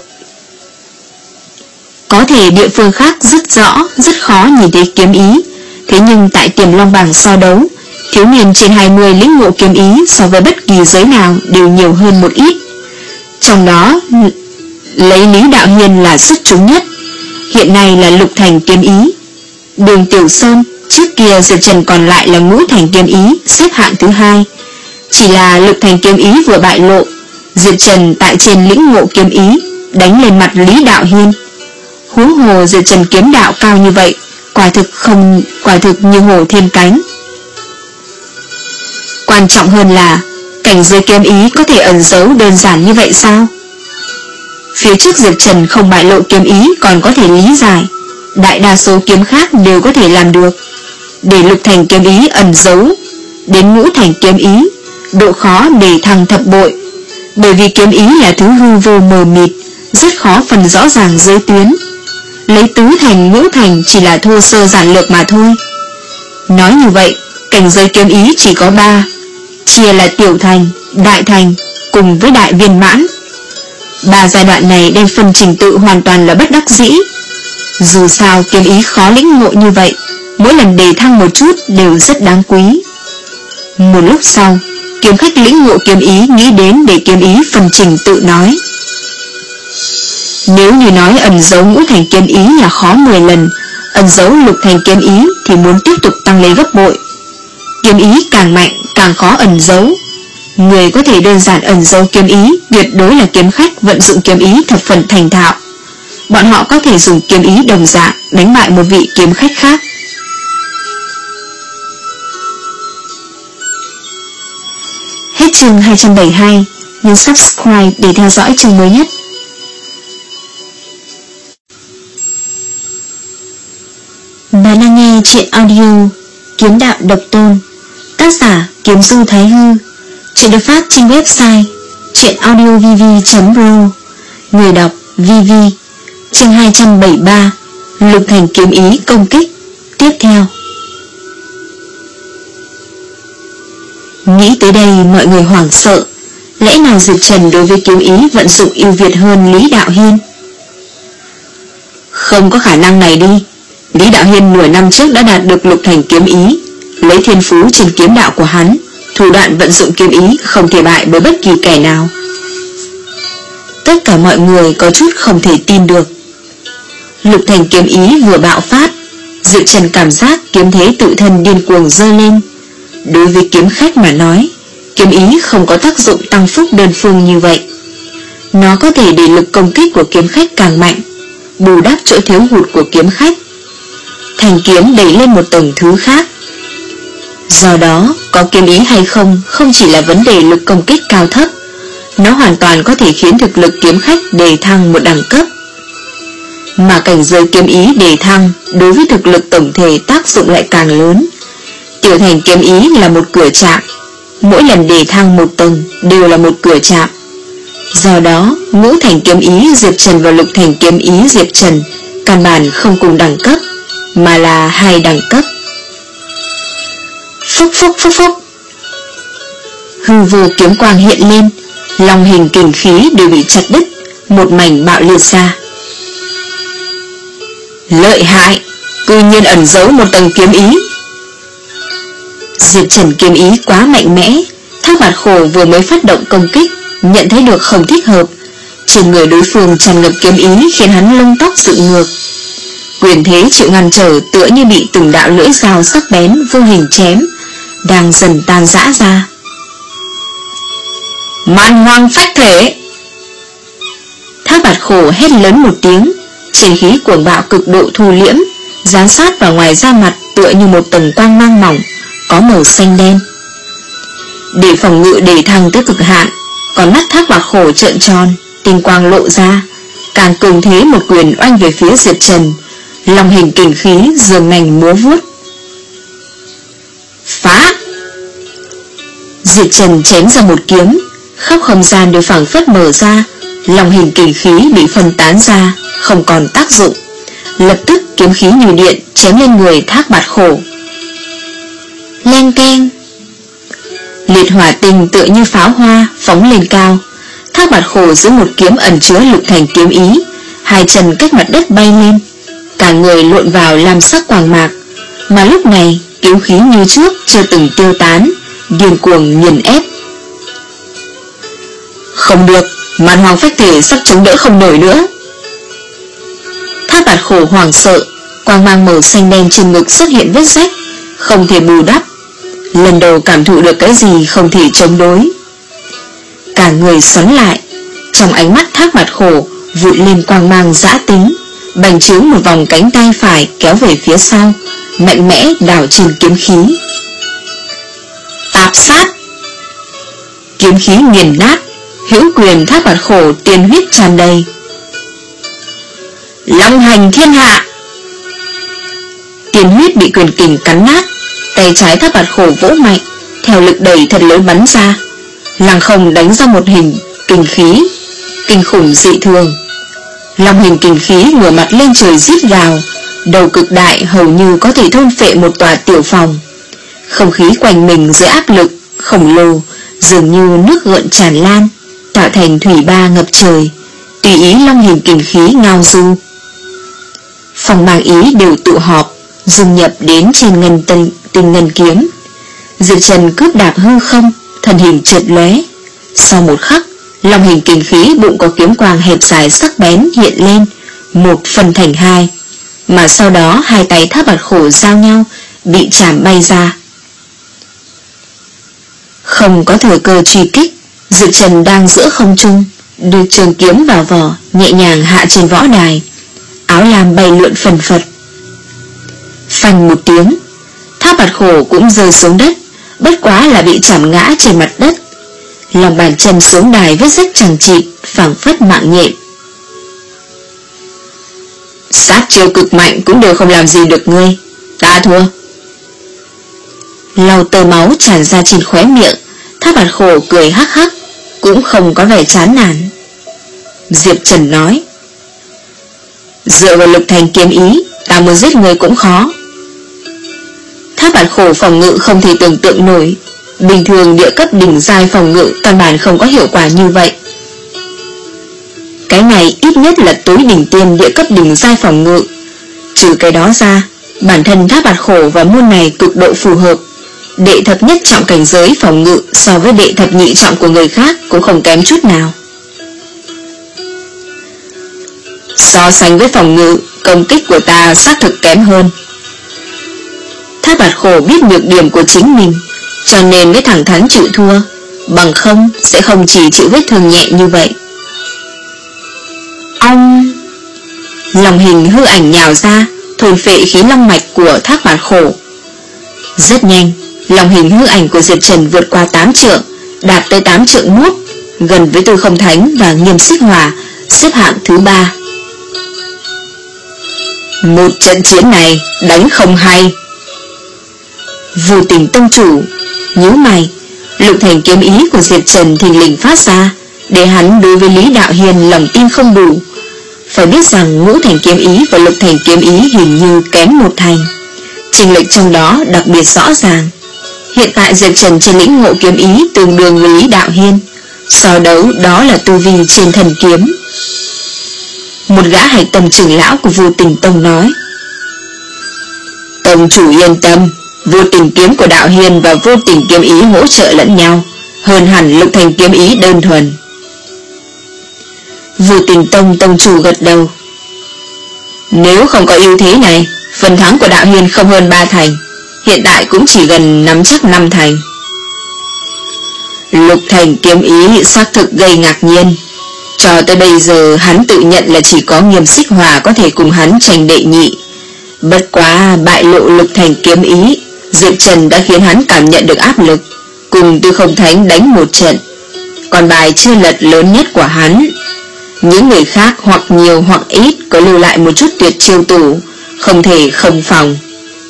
Có thể địa phương khác rất rõ, rất khó nhìn thấy kiếm ý. Thế nhưng tại Tiềm Long bảng so đấu, thiếu niên trên hai mươi lĩnh ngộ kiếm ý so với bất kỳ giới nào đều nhiều hơn một ít. Trong đó lấy Lý Đạo Hiên là xuất chúng nhất, hiện nay là lục thành kiếm ý. Đường Tiểu Sơn, trước kia Diệp Trần còn lại là ngũ thành kiếm ý, xếp hạng thứ hai. Chỉ là lục thành kiếm ý vừa bại lộ, Diệp Trần tại trên lĩnh ngộ kiếm ý đánh lên mặt Lý Đạo Hiên. Huống hồ Diệp Trần kiếm đạo cao như vậy, quả thực không quả thực như hổ thêm cánh. Quan trọng hơn là cảnh giới kiếm ý có thể ẩn giấu đơn giản như vậy sao? Phía trước Diệp Trần không bại lộ kiếm ý còn có thể lý giải, đại đa số kiếm khác đều có thể làm được. Để lục thành kiếm ý ẩn giấu đến ngũ thành kiếm ý, độ khó để thăng thập bội. Bởi vì kiếm ý là thứ hư vô mờ mịt, rất khó phân rõ ràng giới tuyến. Lấy tứ thành ngũ thành chỉ là thô sơ giản lược mà thôi. Nói như vậy, cảnh giới kiếm ý chỉ có ba, chia là tiểu thành, đại thành cùng với đại viên mãn. Ba giai đoạn này đem phân trình tự hoàn toàn là bất đắc dĩ. Dù sao kiếm ý khó lĩnh ngộ như vậy, mỗi lần đề thăng một chút đều rất đáng quý. Một lúc sau, kiếm khách lĩnh ngộ kiếm ý nghĩ đến để kiếm ý phân trình tự nói. Nếu như nói ẩn giấu ngũ thành kiếm ý là khó mười lần, ẩn giấu lục thành kiếm ý thì muốn tiếp tục tăng lên gấp bội. Kiếm ý càng mạnh càng khó ẩn giấu. Người có thể đơn giản ẩn giấu kiếm ý tuyệt đối là kiếm khách vận dụng kiếm ý thập phần thành thạo. Bọn họ có thể dùng kiếm ý đồng dạng đánh bại một vị kiếm khách khác. Hết chương hai trăm bảy mươi hai, nhấn subscribe để theo dõi chương mới nhất. Bạn đang nghe truyện audio Kiếm Đạo Độc Tôn, tác giả Kiếm Du Thái Hư. Truyện được phát trên website truyệnaudiovv chấm pro. Người đọc vê vê. Chương hai trăm bảy mươi ba, lục thành kiếm ý công kích. Tiếp theo. Nghĩ tới đây mọi người hoảng sợ. Lẽ nào Diệp Trần đối với kiếm ý vận dụng ưu việt hơn Lý Đạo Hiên? Không có khả năng này đi. Lý Đạo Hiên nửa năm trước đã đạt được lục thành kiếm ý. Lấy thiên phú trên kiếm đạo của hắn, thủ đoạn vận dụng kiếm ý không thể bại bởi bất kỳ kẻ nào. Tất cả mọi người có chút không thể tin được. Lục thành kiếm ý vừa bạo phát, Diệp Trần cảm giác kiếm thế tự thân điên cuồng dơ lên. Đối với kiếm khách mà nói, kiếm ý không có tác dụng tăng phúc đơn phương như vậy. Nó có thể để lực công kích của kiếm khách càng mạnh, bù đắp chỗ thiếu hụt của kiếm khách. Thành kiếm đẩy lên một tầng thứ khác. Do đó, có kiếm ý hay không không chỉ là vấn đề lực công kích cao thấp, nó hoàn toàn có thể khiến thực lực kiếm khách đề thăng một đẳng cấp. Mà cảnh giới kiếm ý đề thăng đối với thực lực tổng thể tác dụng lại càng lớn. Tiểu thành kiếm ý là một cửa chạm, mỗi lần đề thăng một tầng đều là một cửa chạm. Do đó, ngũ thành kiếm ý Diệp Trần và lục thành kiếm ý Diệp Trần căn bản không cùng đẳng cấp, mà là hai đẳng cấp. Phúc phúc phúc phúc. Hư vô kiếm quang hiện lên, long hình kình khí đều bị chặt đứt, một mảnh bạo liệt ra. Lợi hại, cư nhiên ẩn giấu một tầng kiếm ý. Diệp Trần kiếm ý quá mạnh mẽ. Thác Bạt Khổ vừa mới phát động công kích, nhận thấy được không thích hợp. Trên người đối phương tràn ngập kiếm ý khiến hắn lông tóc dựng ngược. Quyền thế chịu ngăn trở tựa như bị từng đạo lưỡi dao sắc bén vô hình chém, đang dần tan rã ra. Man hoang phách thể. Thác Bạt Khổ hét lớn một tiếng, chiến khí cuồng bạo cực độ thu liễm, dán sát vào ngoài da mặt tựa như một tầng quang mang mỏng, có màu xanh đen. Để phòng ngự đề thăng tới cực hạn, còn mắt Thác Bạt Khổ trợn tròn, tinh quang lộ ra, càng cường thế một quyền oanh về phía Diệp Trần. Long hình kình khí giường nành múa vuốt. Phá! Diệp Trần chém ra một kiếm, khắp không gian đều phảng phất mở ra, long hình kình khí bị phân tán ra, không còn tác dụng. Lập tức kiếm khí như điện chém lên người Thác Bạt Khổ. Leng keng. Liệt hỏa tinh tựa như pháo hoa phóng lên cao. Thác Bạt Khổ giữ một kiếm ẩn chứa lục thành kiếm ý, hai chân cách mặt đất bay lên, cả người lộn vào làm sắc quàng mạc. Mà lúc này kiếm khí như trước chưa từng tiêu tán, điên cuồng nghiền ép. Không được, Man Hoang phách thể sắp chống đỡ không nổi nữa. Thác Bạt Khổ hoảng sợ, quang mang màu xanh đen trên ngực xuất hiện vết rách, không thể bù đắp. Lần đầu cảm thụ được cái gì không thể chống đối. Cả người xoắn lại, trong ánh mắt Thác Bạt Khổ vụt lên quang mang dã tính, bành trướng một vòng cánh tay phải kéo về phía sau, mạnh mẽ đảo trên kiếm khí. Tạp sát! Kiếm khí nghiền nát, hữu quyền Thác Bạt Khổ tiên huyết tràn đầy. Long hành thiên hạ! Tiên huyết bị quyền kình cắn nát, tay trái Thác Bạt Khổ vỗ mạnh, theo lực đẩy thật lớn bắn ra, lăng không đánh ra một hình kình khí kinh khủng dị thường. Long hình kình khí ngửa mặt lên trời rít gào, đầu cực đại hầu như có thể thôn phệ một tòa tiểu phòng. Không khí quanh mình dưới áp lực khổng lồ dường như nước gợn tràn lan, tạo thành thủy ba ngập trời, tùy ý long hình kình khí ngao du. Phòng mang ý đều tụ họp, dung nhập đến trên ngân tinh, tinh ngân kiếm. Diệp Trần cướp đạp hư không, thân hình chợt lóe. Sau một khắc, long hình kình khí bụng có kiếm quang hẹp dài sắc bén hiện lên, một phần thành hai, mà sau đó hai tay Thác Bạt Khổ giao nhau, bị chạm bay ra. Không có thời cơ truy kích, Diệp Trần đang giữa không trung, đưa trường kiếm vào vỏ, nhẹ nhàng hạ trên võ đài. Áo lam bay lượn phần phật. Phanh một tiếng, Thác Bạt Khổ cũng rơi xuống đất, bất quá là bị chạm ngã trên mặt đất. Lòng bàn chân xuống đài vết rách chằng chịt, phảng phất mạng nhện. Sát chiêu cực mạnh cũng đều không làm gì được ngươi, ta thua. Lau tơ máu tràn ra trên khóe miệng, Thác Bạt Khổ cười hắc hắc, cũng không có vẻ chán nản. Diệp Trần nói, dựa vào Lục Thành kiếm ý, ta muốn giết người cũng khó. Thác Bạt Khổ phòng ngự không thể tưởng tượng nổi, bình thường địa cấp đỉnh giai phòng ngự căn bản không có hiệu quả như vậy. Cái này ít nhất là tối đỉnh tiêm địa cấp đỉnh giai phòng ngự. Trừ cái đó ra, bản thân Thác Bạt Khổ và môn này cực độ phù hợp. Đệ thập nhất trọng cảnh giới phòng ngự so với đệ thập nhị trọng của người khác cũng không kém chút nào. So sánh với phòng ngự, công kích của ta xác thực kém hơn. Thác Bạt Khổ biết nhược điểm của chính mình, cho nên mới thẳng thắn chịu thua, bằng không sẽ không chỉ chịu vết thương nhẹ như vậy. Ông lòng hình hư ảnh nhào ra, thôn phệ khí long mạch của Thác Bạt Khổ. Rất nhanh, lòng hình hư ảnh của Diệp Trần vượt qua tám trượng, đạt tới tám trượng mốt, gần với Tư Không Thánh và Nghiêm Xích Hỏa, xếp hạng thứ ba. Một trận chiến này đánh không hay. Vô Tình tông chủ nhíu mày, Lục Thành kiếm ý của Diệp Trần thình lình phát ra, để hắn đối với Lý Đạo Hiên lòng tin không đủ. Phải biết rằng Ngũ Thành kiếm ý và Lục Thành kiếm ý hình như kém một thành, chênh lệch trong đó đặc biệt rõ ràng. Hiện tại Diệp Trần trên lĩnh ngộ kiếm ý tương đương với Lý Đạo Hiên, so đấu đó là tu vi trên thần kiếm. Một gã hạch tâm trưởng lão của Vô Tình tông nói, tông chủ yên tâm, Vô Tình kiếm của Đạo Hiên và Vô Tình kiếm ý hỗ trợ lẫn nhau, hơn hẳn Lục Thành kiếm ý đơn thuần. Vô Tình tông tông chủ gật đầu, nếu không có ưu thế này, phần thắng của Đạo Hiên không hơn ba thành, hiện tại cũng chỉ gần nắm chắc năm thành. Lục Thành kiếm ý xác thực gây ngạc nhiên. Cho tới bây giờ hắn tự nhận là chỉ có Nghiêm Xích Hỏa có thể cùng hắn tranh đệ nhị. Bất quá bại lộ Lục Thành kiếm ý, Diệp Trần đã khiến hắn cảm nhận được áp lực, cùng Tư Không Thánh đánh một trận. Còn bài chưa lật lớn nhất của hắn, những người khác hoặc nhiều hoặc ít có lưu lại một chút tuyệt chiêu tủ, không thể không phòng.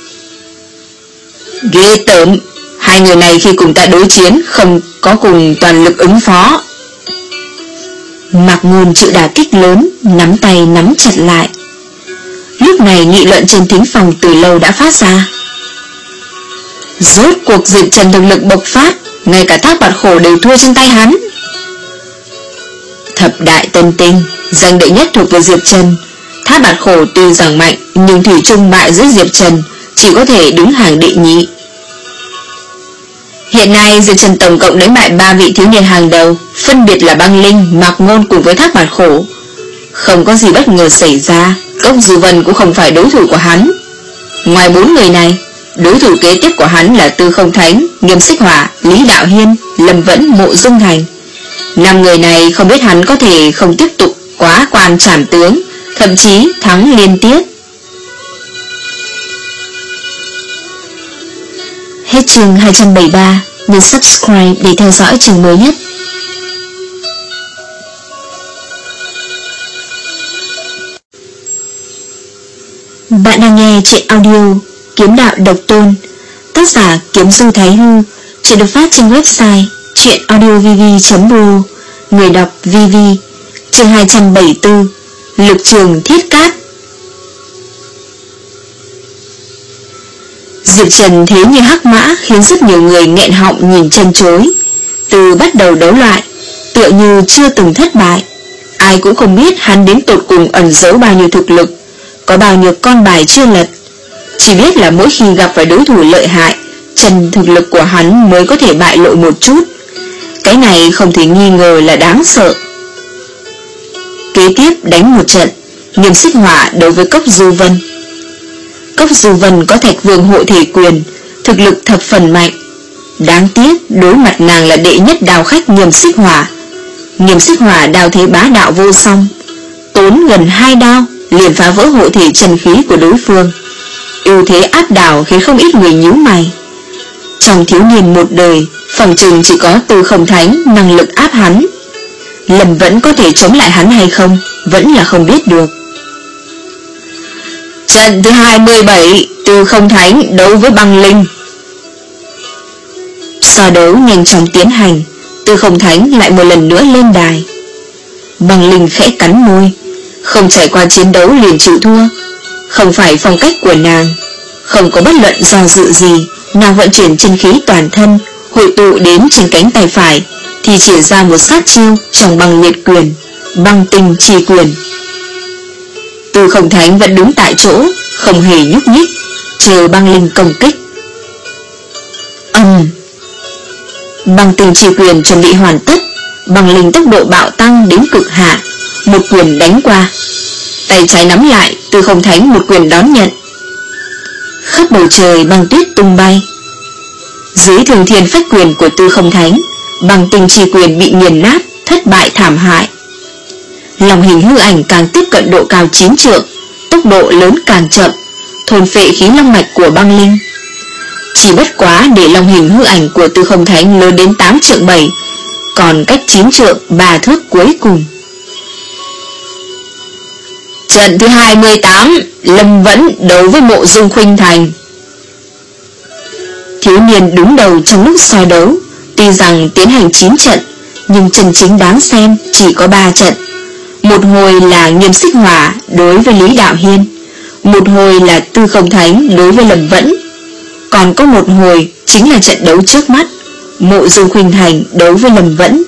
Ghê tởm, hai người này khi cùng ta đối chiến không có cùng toàn lực ứng phó. Mạc Ngôn chịu đả kích lớn, nắm tay nắm chặt lại. Lúc này nghị luận trên thính phòng từ lâu đã phát ra. Rốt cuộc Diệp Trần thực lực bộc phát, ngay cả Thác Bạt Khổ đều thua trên tay hắn. Thập đại tân tinh, danh đệ nhất thuộc về Diệp Trần. Thác Bạt Khổ tuy rằng mạnh, nhưng thủy chung bại dưới Diệp Trần, chỉ có thể đứng hàng đệ nhị. Hiện nay Diệp Trần tổng cộng đánh bại ba vị thiếu niên hàng đầu, phân biệt là Băng Linh, Mạc Ngôn cùng với Thác Bạt Khổ. Không có gì bất ngờ xảy ra, Cốc Du Vân cũng không phải đối thủ của hắn. Ngoài bốn người này, đối thủ kế tiếp của hắn là Tư Không Thánh, Nghiêm Xích Hỏa, Lý Đạo Hiên, Lâm Vẫn, Mộ Dung Thành. Năm người này không biết hắn có thể không tiếp tục quá quan trảm tướng, thậm chí thắng liên tiếp. Hết chương hai trăm bảy mươi ba, nhấn subscribe để theo dõi chương mới nhất. Bạn đang nghe truyện audio Kiếm Đạo Độc Tôn, tác giả Kiếm Du Thái Hư. Truyện được phát trên website truyện audio v v chấm r o, người đọc vê vê. Chương hai trăm bảy mươi tư, Lực trường thiết cát. Diệp Trần thế như hắc mã khiến rất nhiều người nghẹn họng nhìn chân chối. Từ bắt đầu đấu loại, tựa như chưa từng thất bại. Ai cũng không biết hắn đến tột cùng ẩn giấu bao nhiêu thực lực, có bao nhiêu con bài chưa lật. Chỉ biết là mỗi khi gặp phải đối thủ lợi hại, chân thực lực của hắn mới có thể bại lộ một chút. Cái này không thể nghi ngờ là đáng sợ. Kế tiếp đánh một trận, Nghiêm Xích Hỏa đối với Cốc Du Vân. Cốc Du Vân có Thạch Vương hộ thể quyền, thực lực thập phần mạnh. Đáng tiếc đối mặt nàng là đệ nhất đao khách Nghiêm Xích Hỏa. Nghiêm Xích Hỏa đao thế bá đạo vô song, tốn gần hai đao liền phá vỡ hộ thể chân khí của đối phương. Ưu thế áp đảo khiến không ít người nhíu mày. Trong thiếu niên một đời, phòng trừng chỉ có Tư Không Thánh năng lực áp hắn. Lâm vẫn có thể chống lại hắn hay không, vẫn là không biết được. Trận thứ hai mươi bảy, Tư Không Thánh đấu với Băng Linh. So đấu nhanh chóng tiến hành, Tư Không Thánh lại một lần nữa lên đài. Băng Linh khẽ cắn môi, không trải qua chiến đấu liền chịu thua. Không phải phong cách của nàng. Không có bất luận do dự gì, nàng vận chuyển chân khí toàn thân, hội tụ đến trên cánh tay phải, thì chỉ ra một sát chiêu trong Băng Liệt Quyền, Băng Tinh Chi Quyền. Tư Không Thánh vẫn đứng tại chỗ, không hề nhúc nhích, chờ Băng Linh công kích. Ầm! Băng Tinh Chi Quyền chuẩn bị hoàn tất, Băng Linh tốc độ bạo tăng đến cực hạn, một quyền đánh qua. Tay trái nắm lại, Tư Không Thánh một quyền đón nhận. Khắp bầu trời băng tuyết tung bay. Dưới Thường Thiên Phách Quyền của Tư Không Thánh, Băng Tinh Chi Quyền bị nghiền nát, thất bại thảm hại. Long hình hư ảnh càng tiếp cận độ cao chín trượng, tốc độ lớn càng chậm, thôn phệ khí long mạch của Băng Linh. Chỉ bất quá để long hình hư ảnh của Tư Không Thánh lớn đến tám trượng bảy, còn cách chín trượng ba thước cuối cùng. Trận thứ hai mươi tám, Lâm Vẫn đấu với Mộ Dung Khuynh Thành. Thiếu niên đứng đầu trong lúc so đấu, tuy rằng tiến hành chín trận, nhưng chân chính đáng xem chỉ có ba trận. Một hồi là Nghiêm Xích Hỏa đối với Lý Đạo Hiên, một hồi là Tư Không Thánh đối với Lâm Vẫn, còn có một hồi chính là trận đấu trước mắt, Mộ Dung Khuynh Thành đấu với Lâm Vẫn.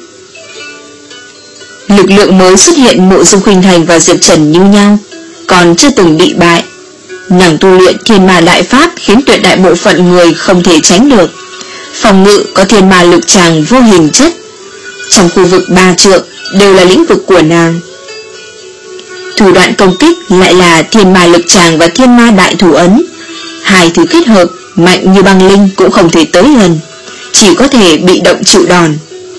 Lực lượng mới xuất hiện, Mộ Dung Khuynh Thành và Diệp Trần như nhau, còn chưa từng bị bại. Nàng tu luyện Thiên Ma Đại Pháp khiến tuyệt đại bộ phận người không thể tránh được. Phòng ngự có Thiên Ma Lực Tràng vô hình chất, trong khu vực ba trượng đều là lĩnh vực của nàng. Thủ đoạn công kích lại là Thiên Ma Lực Tràng và Thiên Ma Đại Thủ Ấn. Hai thứ kết hợp mạnh như Băng Linh cũng không thể tới gần, chỉ có thể bị động chịu đòn.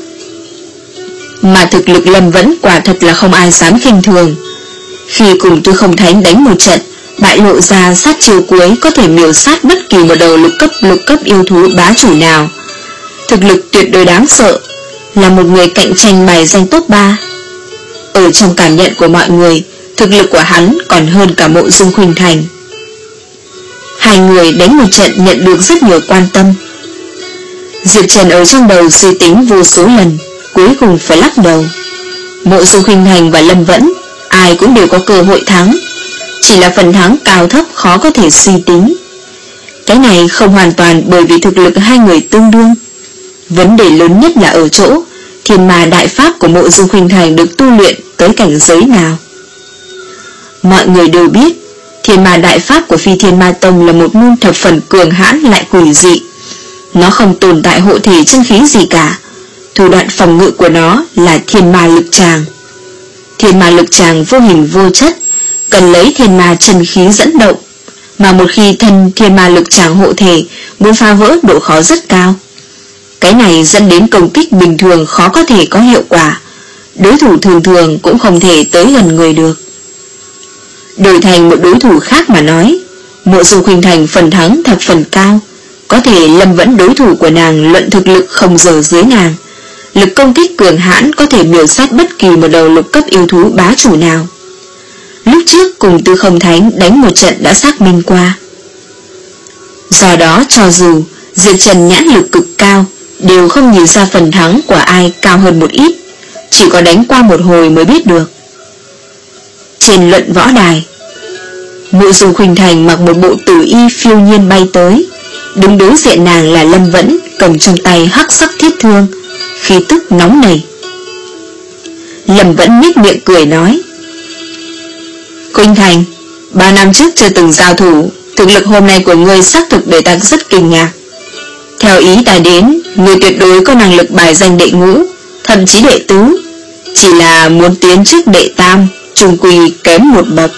Mà thực lực Lâm Vẫn quả thật là không ai dám khinh thường. Khi cùng Tư Không Thánh đánh một trận, bại lộ ra sát chiêu cuối có thể miểu sát bất kỳ một đầu lục cấp lục cấp yêu thú bá chủ nào. Thực lực tuyệt đối đáng sợ, là một người cạnh tranh bài danh top ba. Ở trong cảm nhận của mọi người, thực lực của hắn còn hơn cả Mộ Dung Khuynh Thành. Hai người đánh một trận nhận được rất nhiều quan tâm. Diệp Trần ở trong đầu suy tính vô số lần, cuối cùng phải lắc đầu. Mộ Dung Khuynh Thành và Lâm Vẫn ai cũng đều có cơ hội thắng, chỉ là phần thắng cao thấp khó có thể suy tính. Cái này không hoàn toàn bởi vì thực lực hai người tương đương. Vấn đề lớn nhất là ở chỗ Thiên Ma Đại Pháp của Mộ Dung Khuynh Thành được tu luyện tới cảnh giới nào. Mọi người đều biết Thiên Ma Đại Pháp của Phi Thiên Ma Tông là một môn thập phần cường hãn lại quỷ dị. Nó không tồn tại hộ thể chân khí gì cả. Thủ đoạn phòng ngự của nó là Thiên Ma Lực Tràng. Thiên Ma Lực Tràng vô hình vô chất, cần lấy thiên ma chân khí dẫn động, mà một khi thân Thiên Ma Lực Tràng hộ thể, muốn phá vỡ độ khó rất cao. Cái này dẫn đến công kích bình thường khó có thể có hiệu quả. đối thủ thường thường cũng không thể tới gần người được. Đổi thành một đối thủ khác mà nói, Mộ Dung Khuynh Thành phần thắng thập phần cao. Có thể Lâm Vẫn đối thủ của nàng luận thực lực không giờ dưới nàng, lực công kích cường hãn có thể miểu sát bất kỳ một đầu lục cấp yêu thú bá chủ nào. Lúc trước cùng Tư Không Thánh đánh một trận đã xác minh qua. Do đó cho dù Diệp Trần nhãn lực cực cao, đều không nhìn ra phần thắng của ai cao hơn một ít, chỉ có đánh qua một hồi mới biết được. Trên luận võ đài, Mộ Dung Khuynh Thành mặc một bộ tử y phiêu nhiên bay tới, đứng đối diện nàng là Lâm Vẫn, cầm trong tay hắc sắc thiết thương, khí tức nóng nảy. Lâm Vẫn nhếch miệng cười nói: Khuynh Thành, ba năm trước chưa từng giao thủ, thực lực hôm nay của ngươi xác thực để ta rất kinh ngạc. Theo ý ta đến, ngươi tuyệt đối có năng lực bài danh đệ ngũ, thậm chí đệ tứ, chỉ là muốn tiến trước đệ tam, chung quy kém một bậc.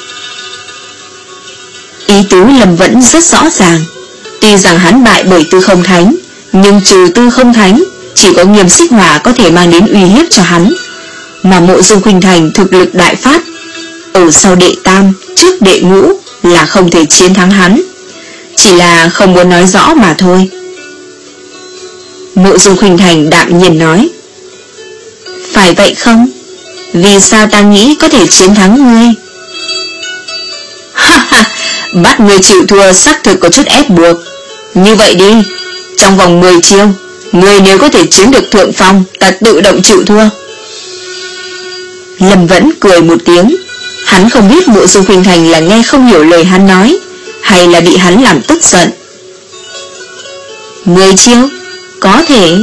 Ý tứ Lâm Vẫn rất rõ ràng. Tuy rằng hắn bại bởi Tư Không Thánh, nhưng trừ Tư Không Thánh, chỉ có Nghiêm Xích Hỏa có thể mang đến uy hiếp cho hắn, mà Mộ Dung Khuynh Thành thực lực đại phát, ở sau đệ tam, trước đệ ngũ là không thể chiến thắng hắn, chỉ là không muốn nói rõ mà thôi. Mộ Dung Khuynh Thành đạm nhiên nói: Phải vậy không? Vì sao ta nghĩ có thể chiến thắng ngươi? Ha ha, bắt ngươi chịu thua xác thực có chút ép buộc. Như vậy đi, trong vòng mười chiêu, ngươi nếu có thể chiếm được thượng phong, ta tự động chịu thua. Lâm Vẫn cười một tiếng. Hắn không biết Mộ Dung Khuynh Thành là nghe không hiểu lời hắn nói, hay là bị hắn làm tức giận. Mười chiêu? Có thể.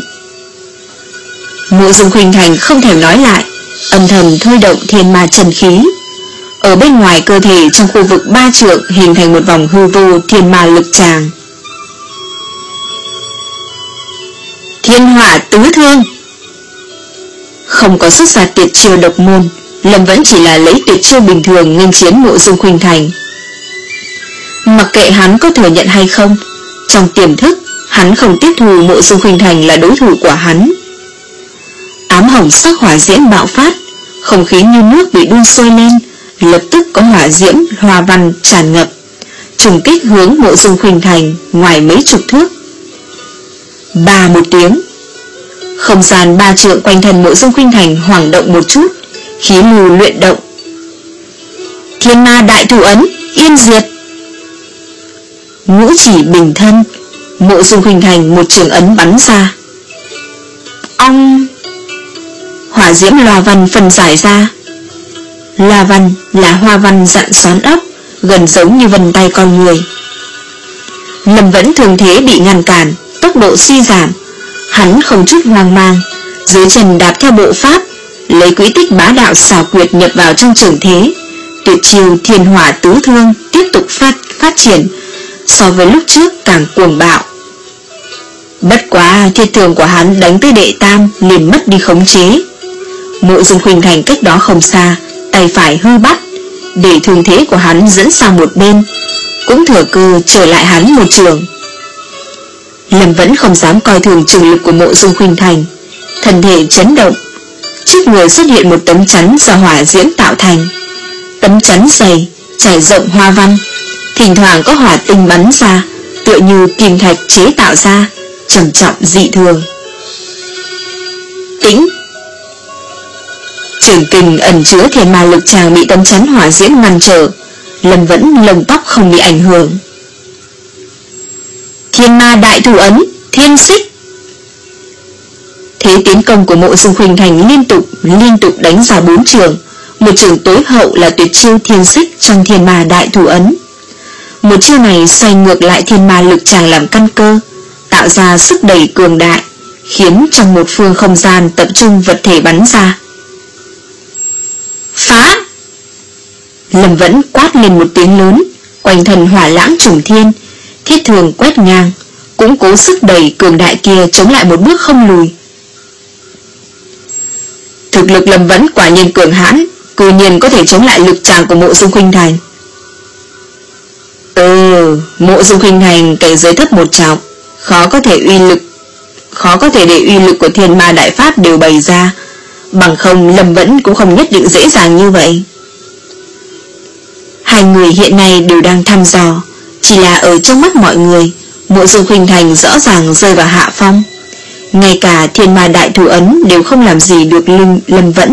Mộ Dung Khuynh Thành không thèm nói lại, âm thầm thôi động thiên ma chân khí. Ở bên ngoài cơ thể trong khu vực ba trượng hình thành một vòng hư vô thiên ma lực tràng. Thiên hỏa tứ thương. Không có xuất ra tuyệt chiêu độc môn, Lâm Vẫn chỉ là lấy tuyệt chiêu bình thường nghênh chiến Mộ Dung Khuynh Thành. Mặc kệ hắn có thừa nhận hay không, trong tiềm thức hắn không tiếp thù Mộ Dung Khuynh Thành là đối thủ của hắn. Ám hồng sắc hỏa diễm bạo phát, không khí như nước bị đun sôi lên, lập tức có hỏa diễm hoa văn tràn ngập, trùng kích hướng Mộ Dung Khuynh Thành ngoài mấy chục thước. Ba một tiếng, không gian ba trượng quanh thân Mộ Dung Khuynh Thành hoảng động một chút, khí lưu luyện động. Thiên ma đại thủ ấn, yên diệt. Ngũ chỉ bình thân, Mộ Dung Khuynh Thành một trường ấn bắn ra. Ong! Hỏa diễm loa văn phân giải ra. Loa văn là hoa văn dặn xoắn ốc, gần giống như vân tay con người. Lâm Vẫn thường thế bị ngăn cản, tốc độ suy giảm. Hắn không chút hoang mang, dưới chân đạp theo bộ pháp, lấy quỹ tích bá đạo xảo quyệt nhập vào trong trường thế. Tuyệt chiêu thiên hỏa tứ thương tiếp tục phát, phát triển, so với lúc trước càng cuồng bạo. Bất quá thiết thường của hắn đánh tới đệ tam liền mất đi khống chế. Mộ Dung Khuynh Thành cách đó không xa, tay phải hư bắt, để thương thế của hắn dẫn sang một bên, cũng thừa cơ trở lại hắn một trường. Lâm Vẫn không dám coi thường trường lực của Mộ Dung Khuynh Thành, thân thể chấn động, trước người xuất hiện một tấm chắn do hỏa diễm tạo thành. Tấm chắn dày, trải rộng hoa văn, thỉnh thoảng có hỏa tinh bắn ra, tựa như kim thạch chế tạo ra, trầm trọng dị thường. Tĩnh! Trường kình ẩn chứa thiên ma lực tràng bị tấm chắn hỏa diễm ngăn trở, Lâm Vẫn lông tóc không bị ảnh hưởng. Thiên ma đại thủ ấn, thiên xích. Thế tiến công của Mộ Dung Khuynh Thành liên tục liên tục đánh ra bốn trường. Một trường tối hậu là tuyệt chiêu thiên xích trong thiên ma đại thủ ấn. Một chiêu này xoay ngược lại thiên ma lực tràng làm căn cơ, tạo ra sức đẩy cường đại, khiến trong một phương không gian tập trung vật thể bắn ra. Phá! Lâm Vẫn quát lên một tiếng lớn, quanh thân hỏa lãng trùng thiên, thiết thường quét ngang, cũng cố sức đẩy cường đại kia chống lại một bước không lùi. Thực lực Lâm Vẫn quả nhiên cường hãn, cư nhiên có thể chống lại lực tràng của Mộ Dung Khuynh Thành. Ừ, Mộ Dung Khuynh Thành cảnh giới thấp một trọc, khó có thể uy lực, khó có thể để uy lực của thiên ma đại pháp đều bày ra. bằng không Lâm Vẫn cũng không nhất định dễ dàng như vậy. Hai người hiện nay đều đang thăm dò, chỉ là ở trong mắt mọi người, Mộ Dung Khuynh Thành rõ ràng rơi vào hạ phong. Ngay cả Thiên Ma Đại Thủ Ấn đều không làm gì được lưng Lâm Vẫn.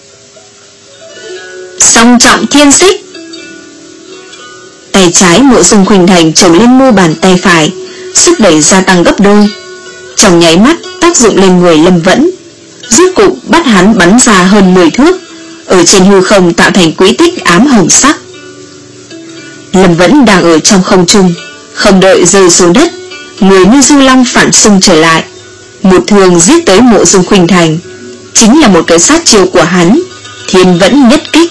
Song trọng thiên xích. Tay trái Mộ Dung Khuynh Thành chồng lên mu bàn tay phải, sức đẩy gia tăng gấp đôi. Trong nháy mắt tác dụng lên người Lâm Vẫn, rốt cục bắt hắn bắn ra hơn mười thước, ở trên hư không tạo thành quỹ tích ám hồng sắc. Lâm Vẫn đang ở trong không trung, không đợi rơi xuống đất, người như du long phản xung trở lại, một thương giết tới Mộ Dung Khuynh Thành. Chính là một cái sát chiêu của hắn, Thiên Vẫn nhất kích.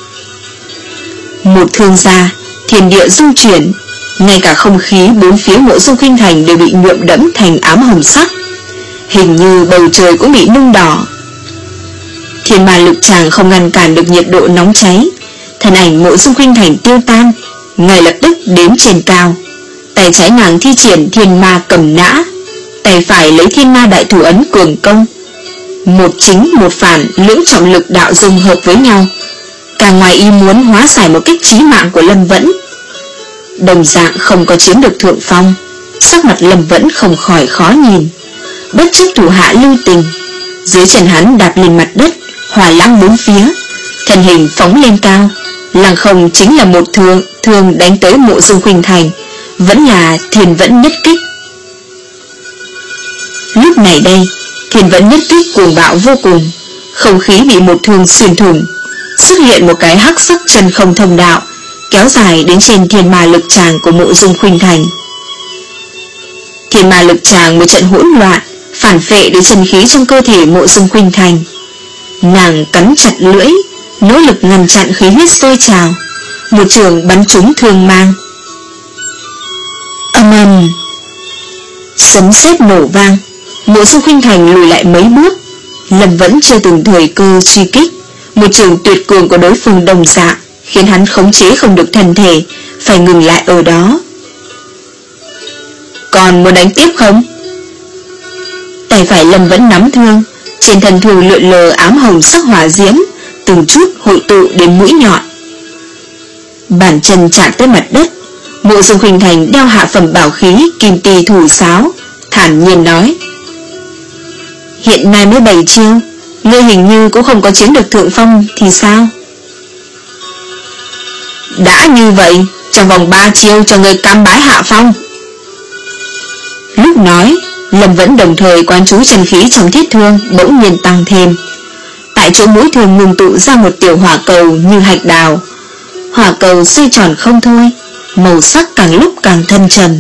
Một thương ra, thiên địa rung chuyển, ngay cả không khí bốn phía Mộ Dung Khuynh Thành đều bị nhuộm đẫm thành ám hồng sắc, hình như bầu trời cũng bị nung đỏ. Thiên Ma lực tràng không ngăn cản được nhiệt độ nóng cháy, thân ảnh Mộ Dung Khuynh Thành tiêu tan, ngay lập tức đến trên cao. Tay trái nàng thi triển Thiên Ma cầm nã, tay phải lấy Thiên Ma Đại Thủ Ấn cường công. Một chính một phản lưỡng trọng lực đạo dung hợp với nhau, càng ngoài ý muốn hóa giải một kích chí mạng của Lâm Vẫn. Đồng dạng không có chiếm được thượng phong, sắc mặt Lâm Vẫn không khỏi khó nhìn. Bất chấp thủ hạ lưu tình, dưới chân hắn đạp lên mặt đất, hỏa lãng bốn phía, thân hình phóng lên cao, lăng không chính là một thương thương đánh tới Mộ Dung Khuynh Thành, vẫn là Thiên Vẫn nhất kích. Lúc này đây, Thiên Vẫn nhất kích cuồng bạo vô cùng, không khí bị một thương xuyên thủng, xuất hiện một cái hắc sắc chân không thông đạo, kéo dài đến trên Thiên Ma lực tràng của Mộ Dung Khuynh Thành. Thiên Ma lực tràng một trận hỗn loạn, phản phệ đến chân khí trong cơ thể Mộ Dung Khuynh Thành. Nàng cắn chặt lưỡi, nỗ lực ngăn chặn khí huyết sôi trào, một trường bắn trúng thương mang. Âm ầm, sấm sét nổ vang, Mộ Dung Khuynh Thành lùi lại mấy bước. Lâm Vẫn chưa từng thời cơ truy kích, một trường tuyệt cường của đối phương đồng dạng khiến hắn khống chế không được thân thể, phải ngừng lại ở đó. Còn muốn đánh tiếp không? Tay phải Lâm Vẫn nắm thương, trên thân thương lượn lờ ám hồng sắc hỏa diễm, từng chút hội tụ đến mũi nhọn. Bàn chân chạm tới mặt đất, Mộ Dung Khuynh Thành đeo hạ phẩm bảo khí Kim Tỳ Thủ Sáo, thản nhiên nói: hiện nay mới bảy chiêu, ngươi hình như cũng không có chiếm được thượng phong thì sao? Đã như vậy, trong vòng ba chiêu cho ngươi cam bái hạ phong. Lúc nói, Lâm Vẫn đồng thời quán chú chân khí trong thiết thương bỗng nhiên tăng thêm. Tại chỗ mũi thương ngưng tụ ra một tiểu hỏa cầu như hạch đào. Hỏa cầu xoay tròn không thôi, màu sắc càng lúc càng thâm trầm.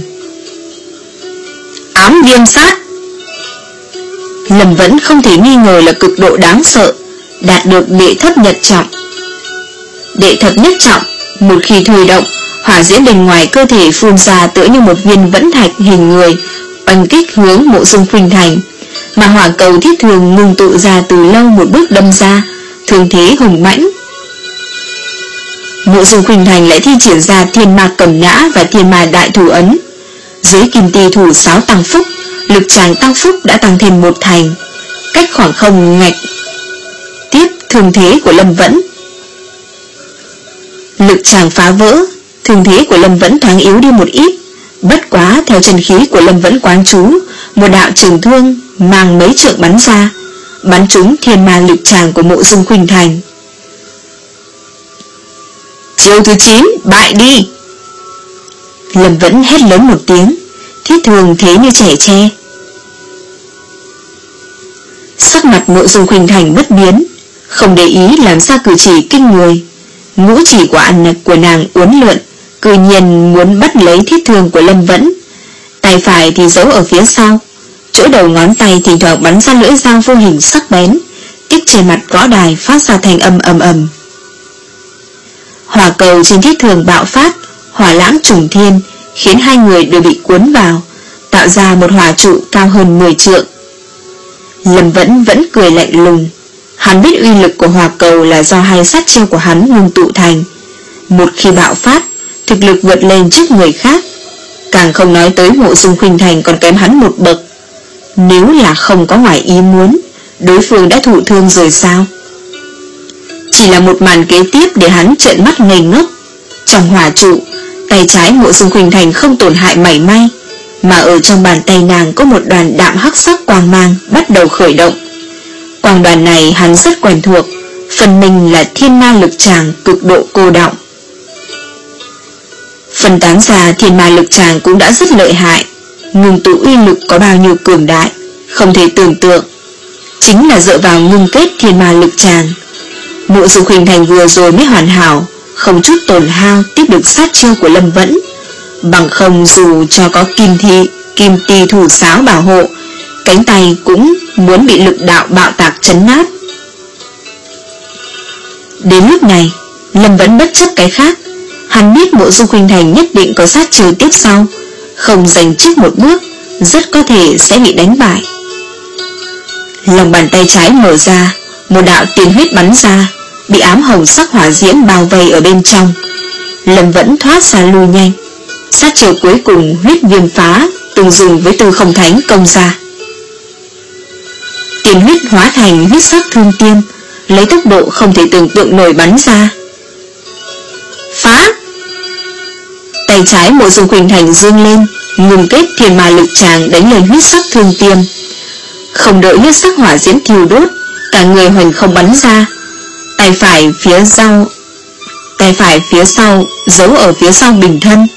Ám viêm sát. Lâm Vẫn không thể nghi ngờ là cực độ đáng sợ, đạt được đệ thất nhật trọng. Đệ thập nhất trọng, một khi thôi động, hỏa diễm bên ngoài cơ thể phun ra tựa như một viên vẫn thạch hình người, oanh kích hướng Mộ Dung Khuynh Thành, mà hỏa cầu thiết thường ngưng tụ ra từ lâu một bước đâm ra, thường thế hùng mãnh. Mộ Dung Khuynh Thành lại thi triển ra Thiên Ma cầm nã và Thiên Ma Đại Thủ Ấn. Dưới Kim Tỳ Thủ Sáo tăng phúc, lực tràng tăng phúc đã tăng thêm một thành, cách khoảng không ngạch tiếp thương thế của Lâm Vẫn. Lực tràng phá vỡ, thương thế của Lâm Vẫn thoáng yếu đi một ít. Bất quá theo chân khí của Lâm Vẫn quán chú, một đạo trường thương mang mấy trượng bắn ra, bắn trúng Thiên Ma lực tràng của Mộ Dung Khuynh Thành. Chiêu thứ chín, bại đi. Lâm Vẫn hét lớn một tiếng, thiết thường thế như trẻ tre. Sắc mặt Mộ Dung Khuynh Thành bất biến, không để ý làm ra cử chỉ kinh người. Ngũ chỉ của ăn nặc của nàng uốn lượn, cư nhiên muốn bắt lấy thiết thương của Lâm Vẫn. Tay phải thì giấu ở phía sau, chỗ đầu ngón tay thỉnh thoảng bắn ra lưỡi dao vô hình sắc bén, kích trên mặt gõ đài phát ra thành âm ầm ầm. Hỏa cầu trên thiết thường bạo phát, hỏa lãng trùng thiên, khiến hai người đều bị cuốn vào, tạo ra một hỏa trụ cao hơn mười trượng. Lâm Vẫn vẫn cười lạnh lùng, hắn biết uy lực của hỏa cầu là do hai sát chiêu của hắn ngưng tụ thành. Một khi bạo phát, thực lực vượt lên trước người khác, càng không nói tới Mộ Dung Khuynh Thành còn kém hắn một bậc. Nếu là không có ngoài ý muốn, đối phương đã thụ thương rồi sao? Chỉ là một màn kế tiếp để hắn trợn mắt ngây ngốc. Trong hỏa trụ, tay trái Mộ Dung Khuynh Thành không tổn hại mảy may, mà ở trong bàn tay nàng có một đoàn đạm hắc sắc quang mang bắt đầu khởi động. Quang đoàn này hắn rất quen thuộc, phần mình là thiên ma lực tràng cực độ cô đọng. Phần tán ra thiên ma lực tràng cũng đã rất lợi hại, ngưng tụ uy lực có bao nhiêu cường đại, không thể tưởng tượng. Chính là dựa vào ngưng kết thiên ma lực tràng, Mộ Dung Khuynh Thành vừa rồi mới hoàn hảo, không chút tổn hao tiếp được sát chiêu của Lâm Vẫn. Bằng không dù cho có kim thị, kim ti thủ sáo bảo hộ, cánh tay cũng muốn bị lực đạo bạo tạc chấn nát. Đến lúc này, Lâm Vẫn bất chấp cái khác, hắn biết Mộ Dung Khuynh Thành nhất định có sát chiêu tiếp sau, không giành trước một bước, rất có thể sẽ bị đánh bại. Lòng bàn tay trái mở ra, một đạo tiền huyết bắn ra, bị ám hồng sắc hỏa diễm bao vây ở bên trong. Lâm Vẫn thoát ra lui nhanh, sát chiêu cuối cùng huyết viêm phá từng dùng với Tư Không Thánh công ra. Tiền huyết hóa thành huyết sắc thương tiêm, lấy tốc độ không thể tưởng tượng nổi bắn ra. Phá! Tay trái Mộ Dung Khuynh Thành dương lên, ngừng kết thiên ma lực tràng đánh lên huyết sắc thương tiêm. Không đợi huyết sắc hỏa diễm thiêu đốt, cả người hoành không bắn ra. Tay phải phía sau tay phải phía sau giấu ở phía sau bình thân,